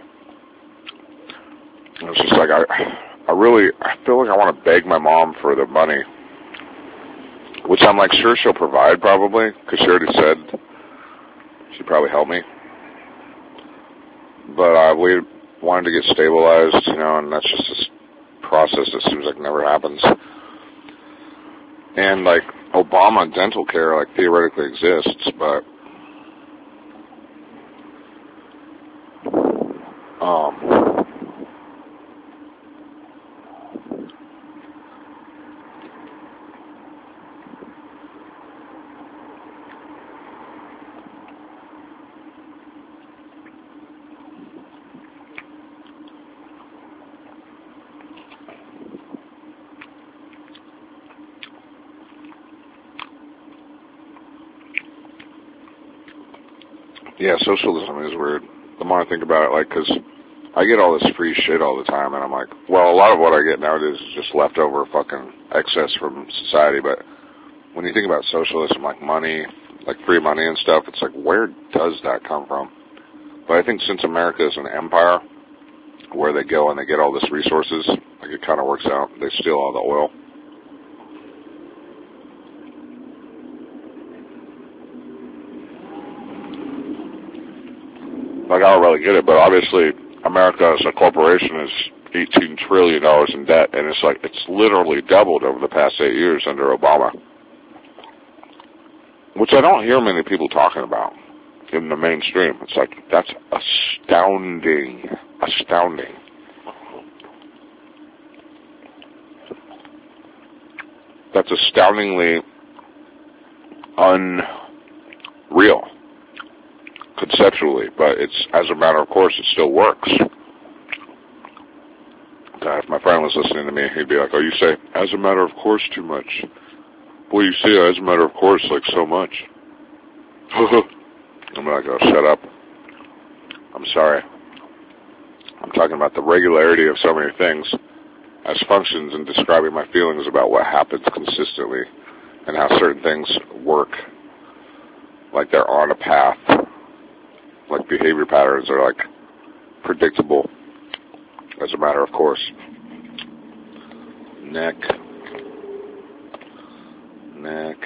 It's just like, I, I really, I feel like I want to beg my mom for the money, which I'm like sure she'll provide probably, because she already said she'd probably help me. But uh, we wanted to get stabilized, you know, and that's just this process that seems like never happens. And like Obama dental care, like theoretically exists, but um, yeah, socialism is weird. The more I think about it, like, because I get all this free shit all the time, and I'm like, well, a lot of what I get nowadays is just leftover fucking excess from society, but when you think about socialism, like money, like free money and stuff, it's like, where does that come from? But I think since America is an empire, where they go and they get all this resources, like it kind of works out. They steal all the oil. Like, I don't really get it, but obviously America as a corporation is eighteen trillion dollars in debt, and it's like, it's literally doubled over the past eight years under Obama. Which I don't hear many people talking about in the mainstream. It's like, that's astounding. Astounding. That's astoundingly unreal, conceptually, but it's, as a matter of course, it still works. God, if my friend was listening to me, he'd be like, oh, you say, as a matter of course, too much. Boy, you say, as a matter of course, like so much. I'm like, oh, shut up. I'm sorry. I'm talking about the regularity of so many things as functions in describing my feelings about what happens consistently and how certain things work, like they're on a path, like behavior patterns are like predictable as a matter of course. Neck, neck.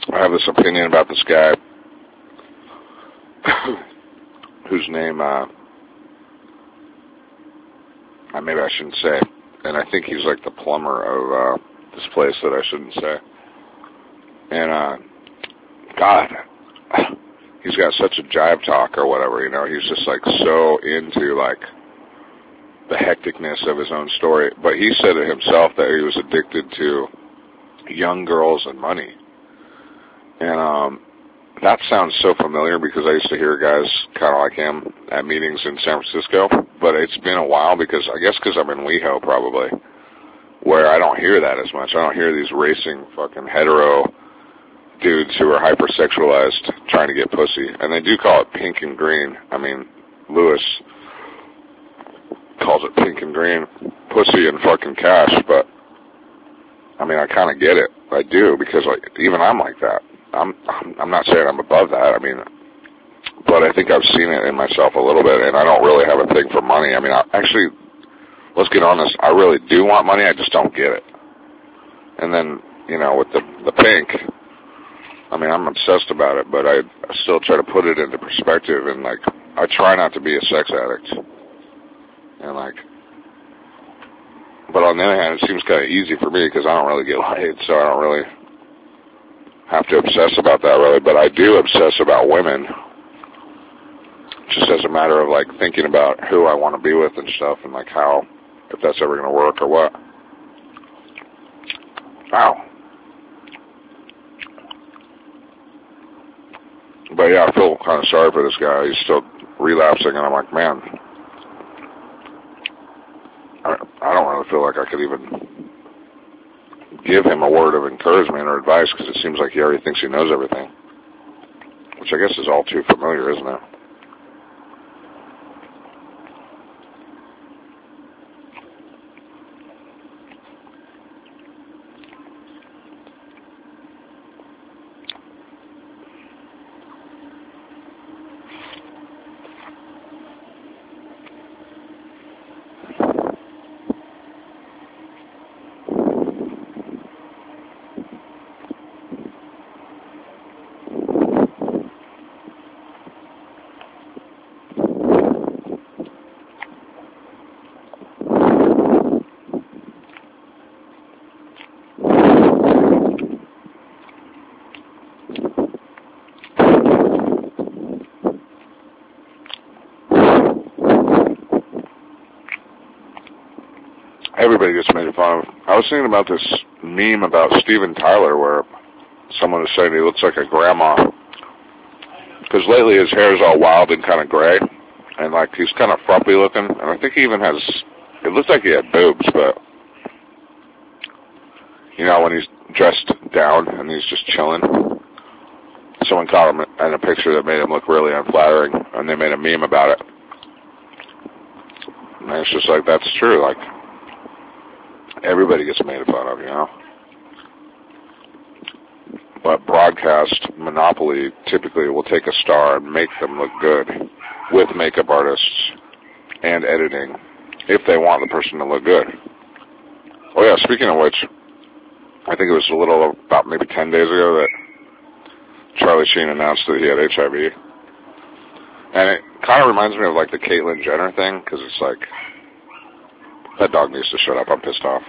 I have this opinion about this guy whose name, uh, maybe I shouldn't say, and I think he's like the plumber of uh, this place that I shouldn't say. And, uh, God, he's got such a jive talk or whatever, you know, he's just like so into like the hecticness of his own story. But he said it himself that he was addicted to young girls and money. And, um, that sounds so familiar because I used to hear guys kind of like him at meetings in San Francisco, but it's been a while because, I guess because I'm in WeHo probably, where I don't hear that as much. I don't hear these racing fucking hetero dudes who are hypersexualized trying to get pussy. And they do call it pink and green. I mean, Lewis calls it pink and green, pussy and fucking cash, but, I mean, I kind of get it. I do, because like even I'm like that. I'm I'm not saying I'm above that. I mean, but I think I've seen it in myself a little bit, and I don't really have a thing for money. I mean, I, actually, let's get honest. I really do want money. I just don't get it. And then, you know, with the the pink, I mean, I'm obsessed about it, but I, I still try to put it into perspective, and like, I try not to be a sex addict. And like, but on the other hand, it seems kind of easy for me because I don't really get laid, so I don't really have to obsess about that really, but I do obsess about women, just as a matter of like thinking about who I want to be with and stuff, and like how, if that's ever going to work or what. Wow. But yeah, I feel kind of sorry for this guy. He's still relapsing, and I'm like, man, I, I don't really feel like I could even give him a word of encouragement or advice, because it seems like he already thinks he knows everything, which I guess is all too familiar, isn't it? Everybody gets made fun of. I was thinking about this meme about Steven Tyler where someone was saying he looks like a grandma, because lately his hair is all wild and kind of gray, and like he's kind of frumpy looking, and I think he even has, it looks like he had boobs, but you know, when he's dressed down and he's just chilling. Someone caught him in a picture that made him look really unflattering, and they made a meme about it. And it's just like, that's true, like, everybody gets made fun of, you know? But broadcast monopoly typically will take a star and make them look good with makeup artists and editing if they want the person to look good. Oh yeah, speaking of which, I think it was a little, about maybe ten days ago that Charlie Sheen announced that he had H I V. And it kind of reminds me of like the Caitlyn Jenner thing, because it's like, that dog needs to shut up, I'm pissed off.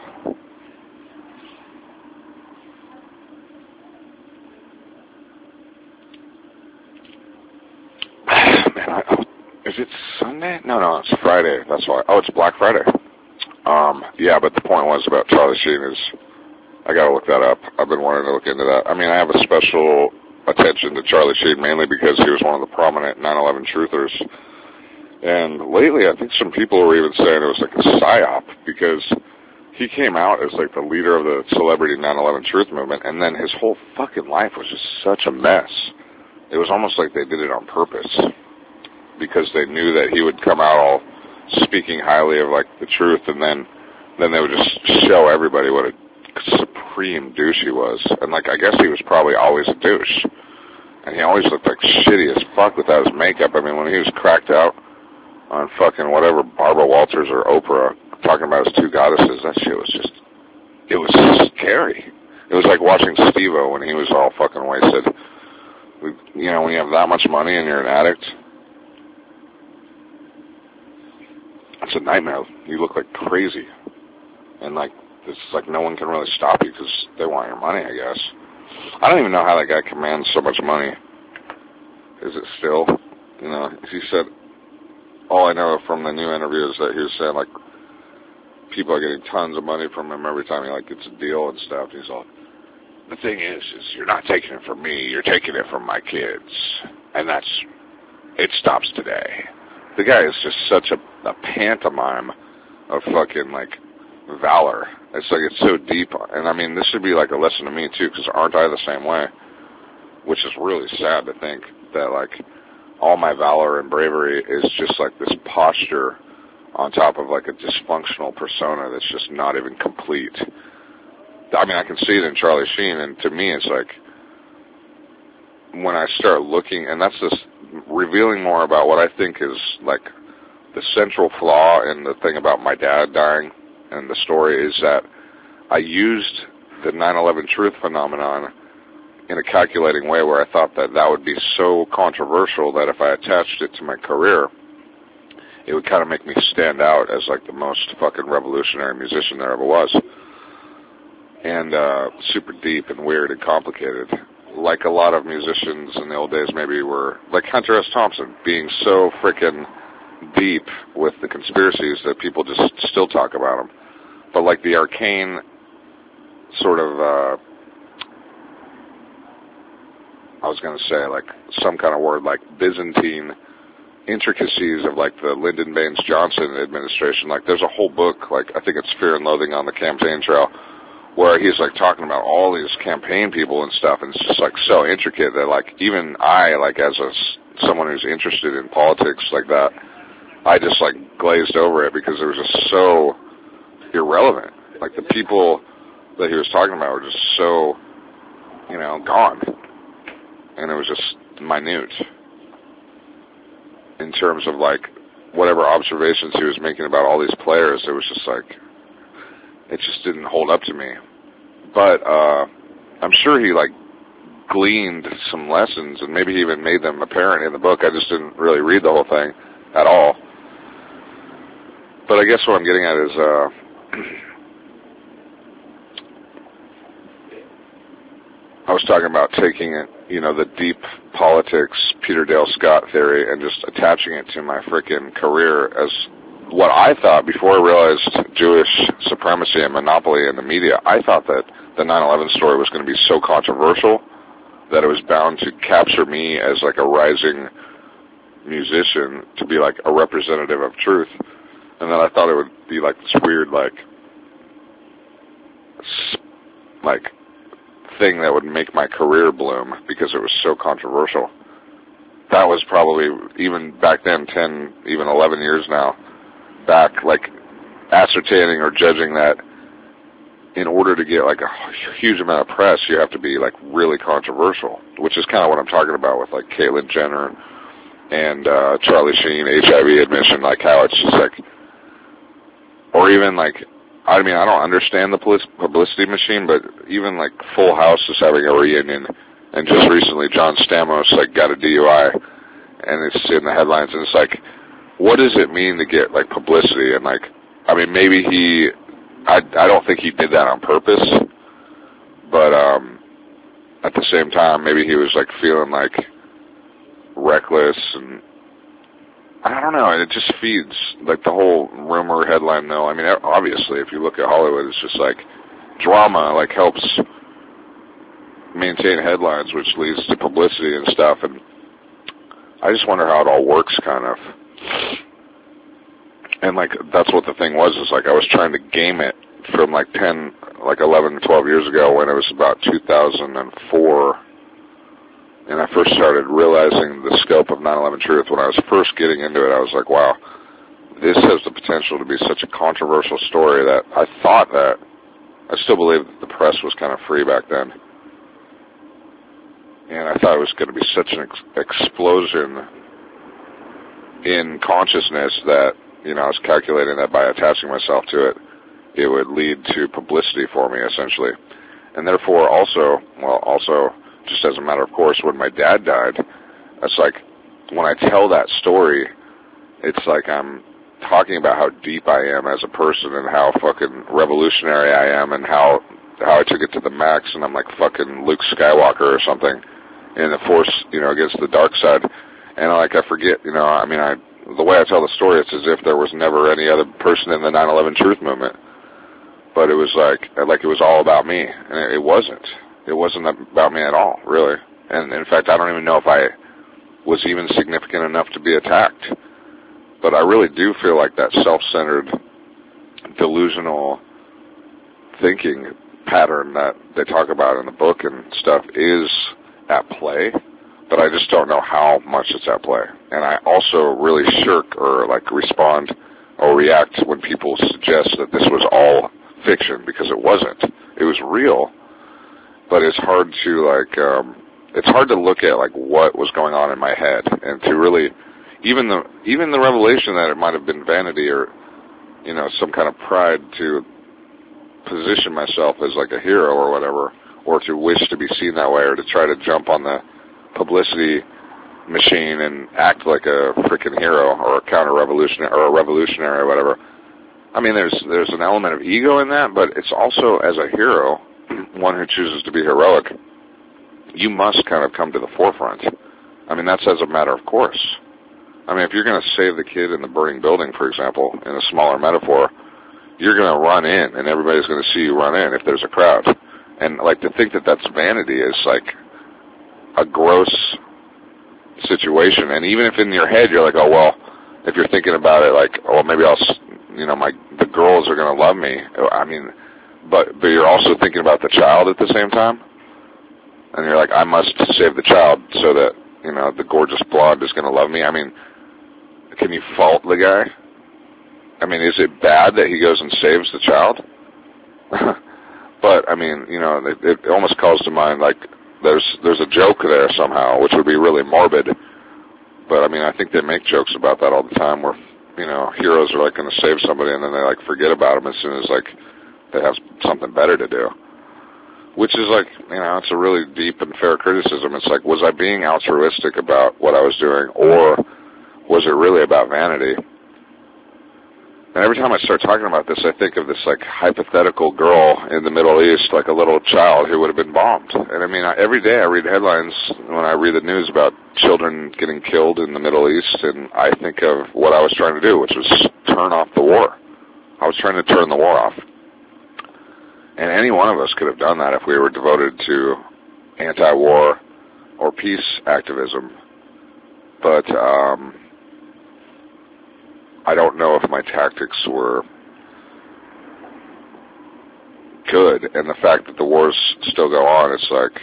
Man, I, oh, is it Sunday? No, no, it's Friday, that's why. Oh, it's Black Friday. Um, yeah, but the point was about Charlie Sheen is, I gotta look that up. I've been wanting to look into that. I mean, I have a special attention to Charlie Sheen, mainly because he was one of the prominent nine eleven truthers. And lately, I think some people were even saying it was like a psyop, because he came out as like the leader of the celebrity nine eleven truth movement, and then his whole fucking life was just such a mess. It was almost like they did it on purpose, because they knew that he would come out all speaking highly of like the truth, and then then they would just show everybody what a supreme douche he was. And like, I guess he was probably always a douche, and he always looked like shitty as fuck without his makeup. I mean, when he was cracked out on fucking whatever, Barbara Walters or Oprah, talking about his two goddesses, that shit was just, it was scary. It was like watching Steve-O when he was all fucking wasted. We, you know, when you have that much money and you're an addict, it's a nightmare. You look like crazy. And, like, it's like no one can really stop you because they want your money, I guess. I don't even know how that guy commands so much money. Is it still? You know, he said, all I know from the new interview is that he was saying, like, people are getting tons of money from him every time he, like, gets a deal and stuff. He's all, the thing is, is you're not taking it from me, you're taking it from my kids. And that's, it stops today. The guy is just such a, a pantomime of fucking, like, valor. It's like, it's so deep. And, I mean, this should be, like, a lesson to me, too, because aren't I the same way? Which is really sad to think that, like, all my valor and bravery is just, like, this posture on top of, like, a dysfunctional persona that's just not even complete. I mean, I can see it in Charlie Sheen, and to me, it's like, when I start looking, and that's just revealing more about what I think is, like, the central flaw in the thing about my dad dying, and the story is that I used the nine eleven truth phenomenon in a calculating way where I thought that that would be so controversial that if I attached it to my career, it would kind of make me stand out as, like, the most fucking revolutionary musician there ever was. And uh, super deep and weird and complicated. Like a lot of musicians in the old days maybe were, like Hunter S. Thompson, being so freaking deep with the conspiracies that people just still talk about them. But like the arcane sort of, uh, I was going to say like some kind of word like Byzantine intricacies of like the Lyndon Baines Johnson administration. Like there's a whole book, like I think it's Fear and Loathing on the Campaign Trail, where he's like talking about all these campaign people and stuff, and it's just like so intricate that like even I, like as a, someone who's interested in politics like that, I just like glazed over it because it was just so irrelevant. Like the people that he was talking about were just so, you know, gone. And it was just minute in terms of like whatever observations he was making about all these players. It was just like, it just didn't hold up to me. But uh, I'm sure he like gleaned some lessons, and maybe he even made them apparent in the book. I just didn't really read the whole thing at all. But I guess what I'm getting at is uh, I was talking about taking it, you know, the deep politics, Peter Dale Scott theory, and just attaching it to my frickin' career as what I thought before I realized Jewish supremacy and monopoly in the media. I thought that the nine eleven story was going to be so controversial that it was bound to capture me as like a rising musician to be like a representative of truth. And then I thought it would be like this weird like like thing that would make my career bloom because it was so controversial. That was probably, even back then, ten, even eleven years now, back, like, ascertaining or judging that in order to get, like, a huge amount of press, you have to be, like, really controversial, which is kind of what I'm talking about with, like, Caitlyn Jenner and uh, Charlie Sheen, H I V admission, like, how it's just, like, or even, like, I mean, I don't understand the publicity machine, but even, like, Full House is having a reunion, and just recently John Stamos, like, got a D U I, and it's in the headlines, and it's like, what does it mean to get, like, publicity? And, like, I mean, maybe he, I, I don't think he did that on purpose, but um, at the same time, maybe he was, like, feeling, like, reckless, and I don't know, and it just feeds, like, the whole rumor headline, though. I mean, obviously, if you look at Hollywood, it's just, like, drama, like, helps maintain headlines, which leads to publicity and stuff, and I just wonder how it all works, kind of. And, like, that's what the thing was, is, like, I was trying to game it from, like, ten, like, eleven, twelve years ago when it was about two thousand four, and I first started realizing the scope of nine eleven Truth. When I was first getting into it, I was like, wow, this has the potential to be such a controversial story that I thought that, I still believe that the press was kind of free back then. And I thought it was going to be such an ex- explosion in consciousness that, you know, I was calculating that by attaching myself to it, it would lead to publicity for me, essentially. And therefore also, well, also, just as a matter of course, when my dad died, it's like, when I tell that story, it's like I'm talking about how deep I am as a person and how fucking revolutionary I am and how how I took it to the max and I'm like fucking Luke Skywalker or something in the Force, you know, against the dark side. And like I forget, you know, I mean, I the way I tell the story, it's as if there was never any other person in the nine eleven Truth Movement. But it was like like it was all about me, and it, it wasn't. It wasn't about me at all, really. And in fact, I don't even know if I was even significant enough to be attacked. But I really do feel like that self-centered, delusional thinking pattern that they talk about in the book and stuff is at play, but I just don't know how much it's at play. And I also really shirk or like respond or react when people suggest that this was all fiction, because it wasn't. It was real, but it's hard to like, um, it's hard to look at like what was going on in my head and to really, even the even the revelation that it might have been vanity or, you know, some kind of pride to position myself as like a hero or whatever, or to wish to be seen that way, or to try to jump on the publicity machine and act like a freaking hero or a counter-revolutionary or a revolutionary or whatever. I mean, there's there's an element of ego in that, but it's also, as a hero, one who chooses to be heroic, you must kind of come to the forefront. I mean, that's as a matter of course. I mean, if you're going to save the kid in the burning building, for example, in a smaller metaphor, you're going to run in, and everybody's going to see you run in if there's a crowd. And, like, to think that that's vanity is, like, a gross situation. And even if in your head you're like, oh, well, if you're thinking about it, like, oh, maybe I'll, you know, my the girls are going to love me. I mean, but but you're also thinking about the child at the same time. And you're like, I must save the child so that, you know, the gorgeous blonde is going to love me. I mean, can you fault the guy? I mean, is it bad that he goes and saves the child? But, I mean, you know, it, it almost calls to mind, like, there's there's a joke there somehow, which would be really morbid. But, I mean, I think they make jokes about that all the time where, you know, heroes are, like, going to save somebody and then they, like, forget about them as soon as, like, they have something better to do. Which is, like, you know, it's a really deep and fair criticism. It's like, was I being altruistic about what I was doing, or was it really about vanity? And every time I start talking about this, I think of this, like, hypothetical girl in the Middle East, like a little child who would have been bombed. And, I mean, I, every day I read headlines when I read the news about children getting killed in the Middle East, and I think of what I was trying to do, which was turn off the war. I was trying to turn the war off. And any one of us could have done that if we were devoted to anti-war or peace activism. But um, I don't know if my tactics were good. And the fact that the wars still go on, it's like,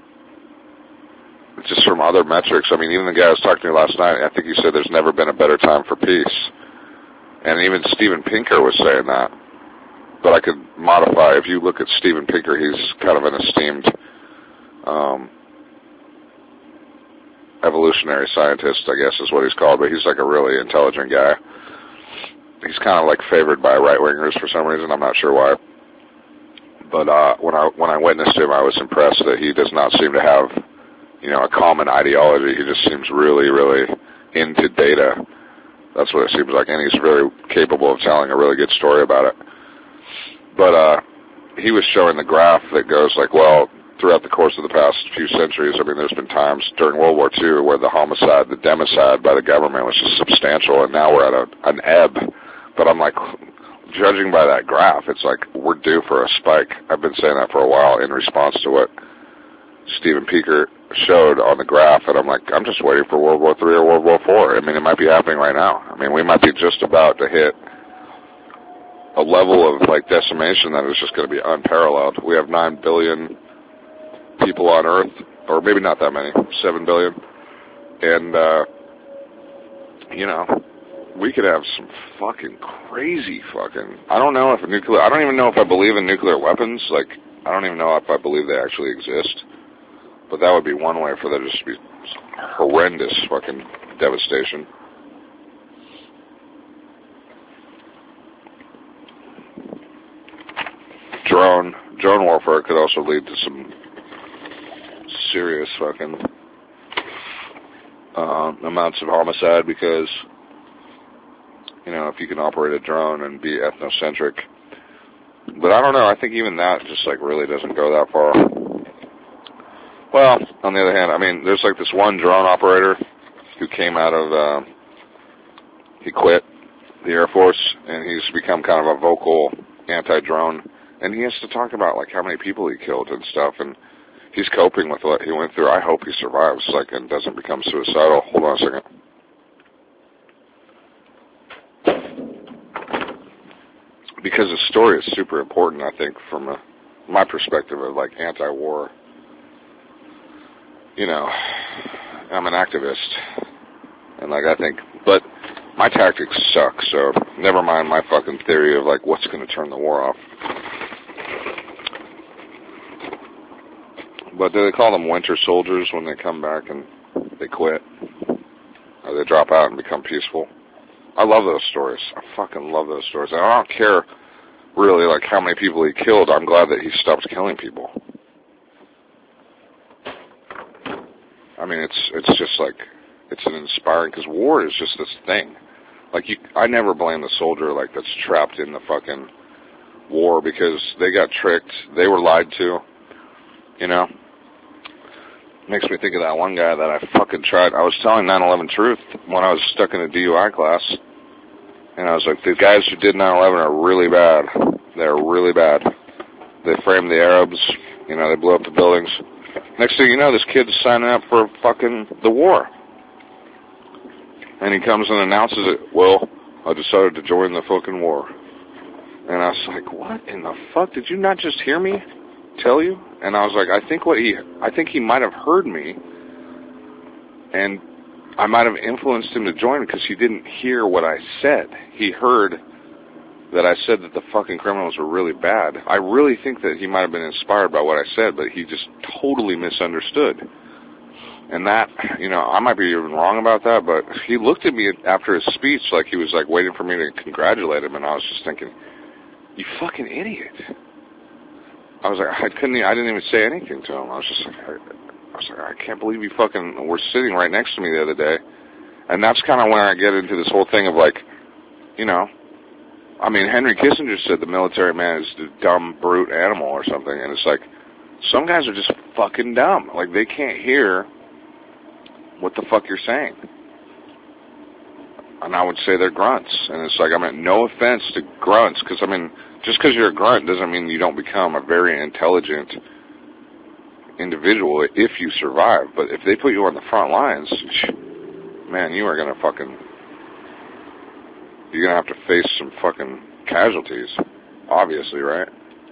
just from other metrics. I mean, even the guy I was talking to last night, I think he said there's never been a better time for peace. And even Steven Pinker was saying that. But I could modify, if you look at Steven Pinker, he's kind of an esteemed um, evolutionary scientist, I guess is what he's called, but he's like a really intelligent guy. He's kind of like favored by right-wingers for some reason, I'm not sure why. But uh, when I when I witnessed him, I was impressed that he does not seem to have, you know, a common ideology. He just seems really, really into data. That's what it seems like, and he's very capable of telling a really good story about it. But uh, he was showing the graph that goes like, well, throughout the course of the past few centuries, I mean, there's been times during World War Two where the homicide, the democide by the government was just substantial, and now we're at a, an ebb. But I'm like, judging by that graph, it's like we're due for a spike. I've been saying that for a while in response to what Steven Pinker showed on the graph, and I'm like, I'm just waiting for World War Three or World War Four. I mean, it might be happening right now. I mean, we might be just about to hit a level of, like, decimation that is just going to be unparalleled. We have nine billion people on Earth, or maybe not that many, seven billion. And, uh, you know, we could have some fucking crazy fucking, I don't know if a nuclear, I don't even know if I believe in nuclear weapons. Like, I don't even know if I believe they actually exist. But that would be one way for there just to be horrendous fucking devastation. Drone, drone warfare could also lead to some serious fucking uh, amounts of homicide because, you know, if you can operate a drone and be ethnocentric. But I don't know, I think even that just, like, really doesn't go that far. Well, on the other hand, I mean, there's, like, this one drone operator who came out of, uh, he quit the Air Force, and he's become kind of a vocal anti-drone, and he has to talk about, like, how many people he killed and stuff, and he's coping with what he went through. I hope he survives, like, and doesn't become suicidal. Hold on a second. Because the story is super important, I think, from a, my perspective of, like, anti-war. You know, I'm an activist, and, like, I think, but my tactics suck, so never mind my fucking theory of, like, what's going to turn the war off. But do they call them winter soldiers when they come back and they quit? Or they drop out and become peaceful? I love those stories. I fucking love those stories. And I don't care, really, like, how many people he killed. I'm glad that he stopped killing people. I mean, it's it's just, like, it's an inspiring, because war is just this thing. Like, you, I never blame the soldier, like, that's trapped in the fucking war, because they got tricked. They were lied to, you know? Makes me think of that one guy that I fucking tried. I was telling nine eleven truth when I was stuck in a D U I class. And I was like, the guys who did nine eleven are really bad. They're really bad. They framed the Arabs. You know, they blew up the buildings. Next thing you know, this kid's signing up for fucking the war. And he comes and announces it. Well, I decided to join the fucking war. And I was like, what in the fuck? Did you not just hear me tell you? And I was like, I think what he, I think he might have heard me, and I might have influenced him to join because he didn't hear what I said. He heard that I said that the fucking criminals were really bad. I really think that he might have been inspired by what I said, but he just totally misunderstood. And that, you know, I might be even wrong about that, but he looked at me after his speech like he was like waiting for me to congratulate him, and I was just thinking, you fucking idiot. I was like, I couldn't, I didn't even say anything to him. I was just like, I, I was like, I can't believe you fucking were sitting right next to me the other day. And that's kind of when I get into this whole thing of like, you know, I mean, Henry Kissinger said the military man is a dumb, brute animal or something. And it's like, some guys are just fucking dumb. Like, they can't hear what the fuck you're saying. And I would say they're grunts. And it's like, I mean, no offense to grunts, because, I mean, just because you're a grunt doesn't mean you don't become a very intelligent individual if you survive. But if they put you on the front lines, man, you are going to fucking, you're going to have to face some fucking casualties, obviously, right?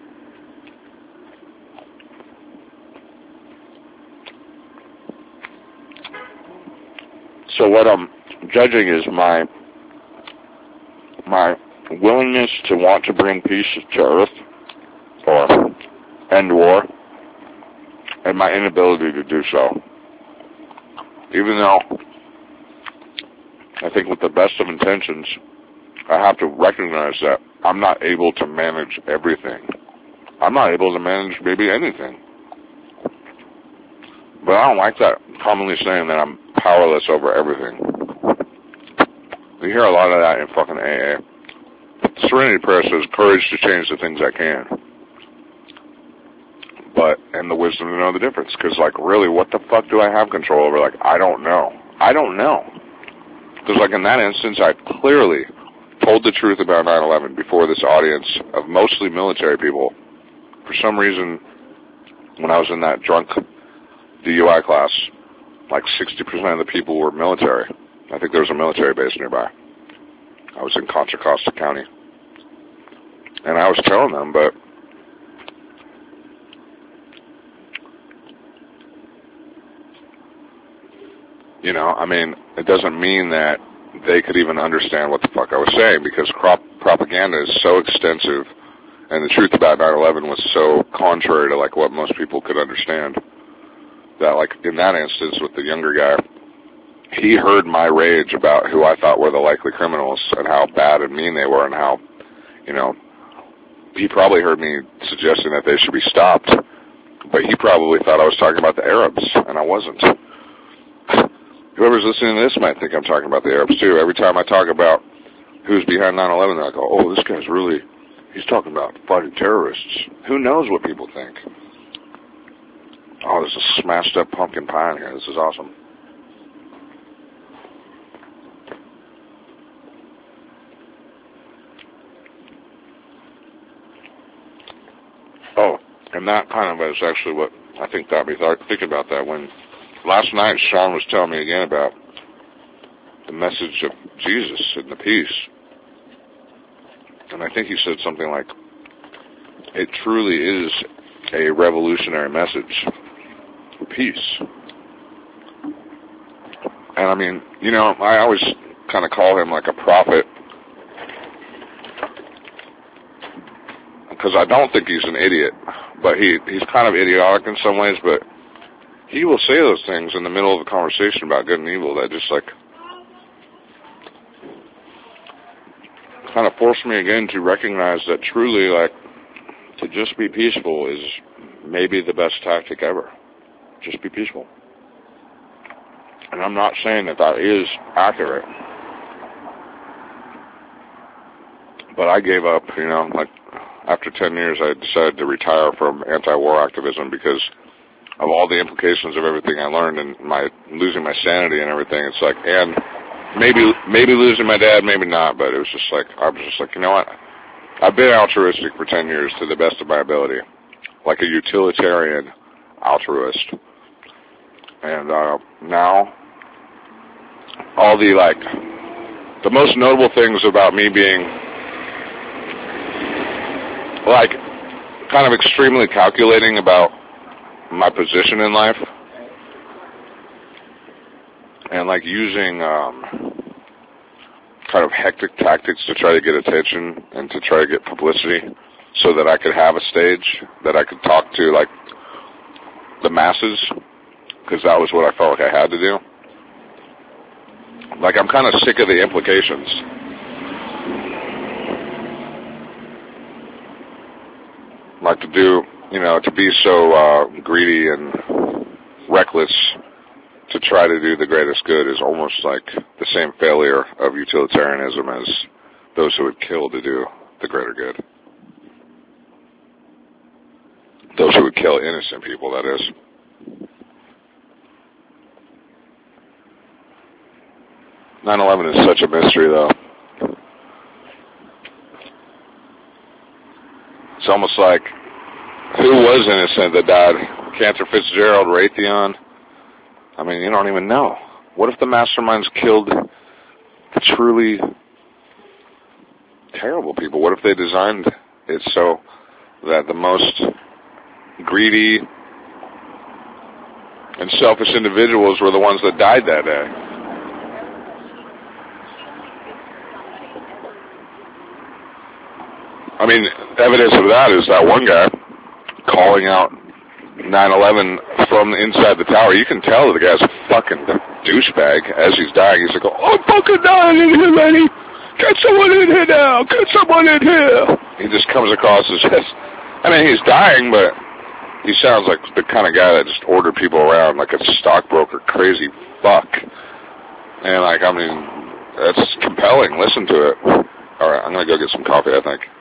So what I'm judging is my, my willingness to want to bring peace to Earth or end war, and my inability to do so. Even though I think with the best of intentions, I have to recognize that I'm not able to manage everything. I'm not able to manage maybe anything. But I don't like that commonly saying that I'm powerless over everything. You hear a lot of that in fucking A A. Serenity Prayer says, courage to change the things I can. But, and the wisdom to know the difference. Because, like, really, what the fuck do I have control over? Like, I don't know. I don't know. Because, like, in that instance, I clearly told the truth about nine eleven before this audience of mostly military people. For some reason, when I was in that drunk D U I class, like sixty percent of the people were military. I think there was a military base nearby. I was in Contra Costa County. And I was telling them, but you know, I mean, it doesn't mean that they could even understand what the fuck I was saying, because crop propaganda is so extensive, and the truth about nine eleven was so contrary to, like, what most people could understand, that, like, in that instance with the younger guy, he heard my rage about who I thought were the likely criminals and how bad and mean they were and how, you know, he probably heard me suggesting that they should be stopped, but he probably thought I was talking about the Arabs, and I wasn't. Whoever's listening to this might think I'm talking about the Arabs, too. Every time I talk about who's behind nine eleven, they're like, oh, this guy's really, he's talking about fighting terrorists. Who knows what people think? Oh, there's a smashed up pumpkin pie in here. This is awesome. Oh, and that kind of is actually what I think got me th- thinking about that when last night Sean was telling me again about the message of Jesus and the peace. And I think he said something like, it truly is a revolutionary message. Peace. And I mean, you know, I always kind of call him like a prophet, because I don't think he's an idiot, but he he's kind of idiotic in some ways, but he will say those things in the middle of a conversation about good and evil that just like kind of force me again to recognize that truly, like, to just be peaceful is maybe the best tactic ever. Just be peaceful. And I'm not saying that that is accurate, but I gave up, you know, like, after ten years I decided to retire from anti-war activism because of all the implications of everything I learned and my losing my sanity and everything. It's like, and maybe maybe losing my dad, maybe not, but it was just like, I was just like, you know what? I've been altruistic for ten years to the best of my ability, like a utilitarian altruist. And uh, now, all the, like, the most notable things about me being, like, kind of extremely calculating about my position in life, and, like, using um, kind of hectic tactics to try to get attention and to try to get publicity so that I could have a stage that I could talk to, like, the masses, because that was what I felt like I had to do. Like, I'm kind of sick of the implications. Like, to do, you know, to be so uh, greedy and reckless to try to do the greatest good is almost like the same failure of utilitarianism as those who would kill to do the greater good. Those who would kill innocent people, that is. nine eleven is such a mystery, though. It's almost like, who was innocent that died? Cantor Fitzgerald, Raytheon? I mean, you don't even know. What if the masterminds killed the truly terrible people? What if they designed it so that the most greedy and selfish individuals were the ones that died that day? I mean, evidence of that is that one guy calling out nine eleven from inside the tower. You can tell the guy's a fucking douchebag as he's dying. He's like, oh, I'm fucking dying in here, lady. Get someone in here now. Get someone in here. He just comes across as just, I mean, he's dying, but he sounds like the kind of guy that just ordered people around like a stockbroker, crazy fuck. And, like, I mean, that's compelling. Listen to it. All right, I'm going to go get some coffee, I think.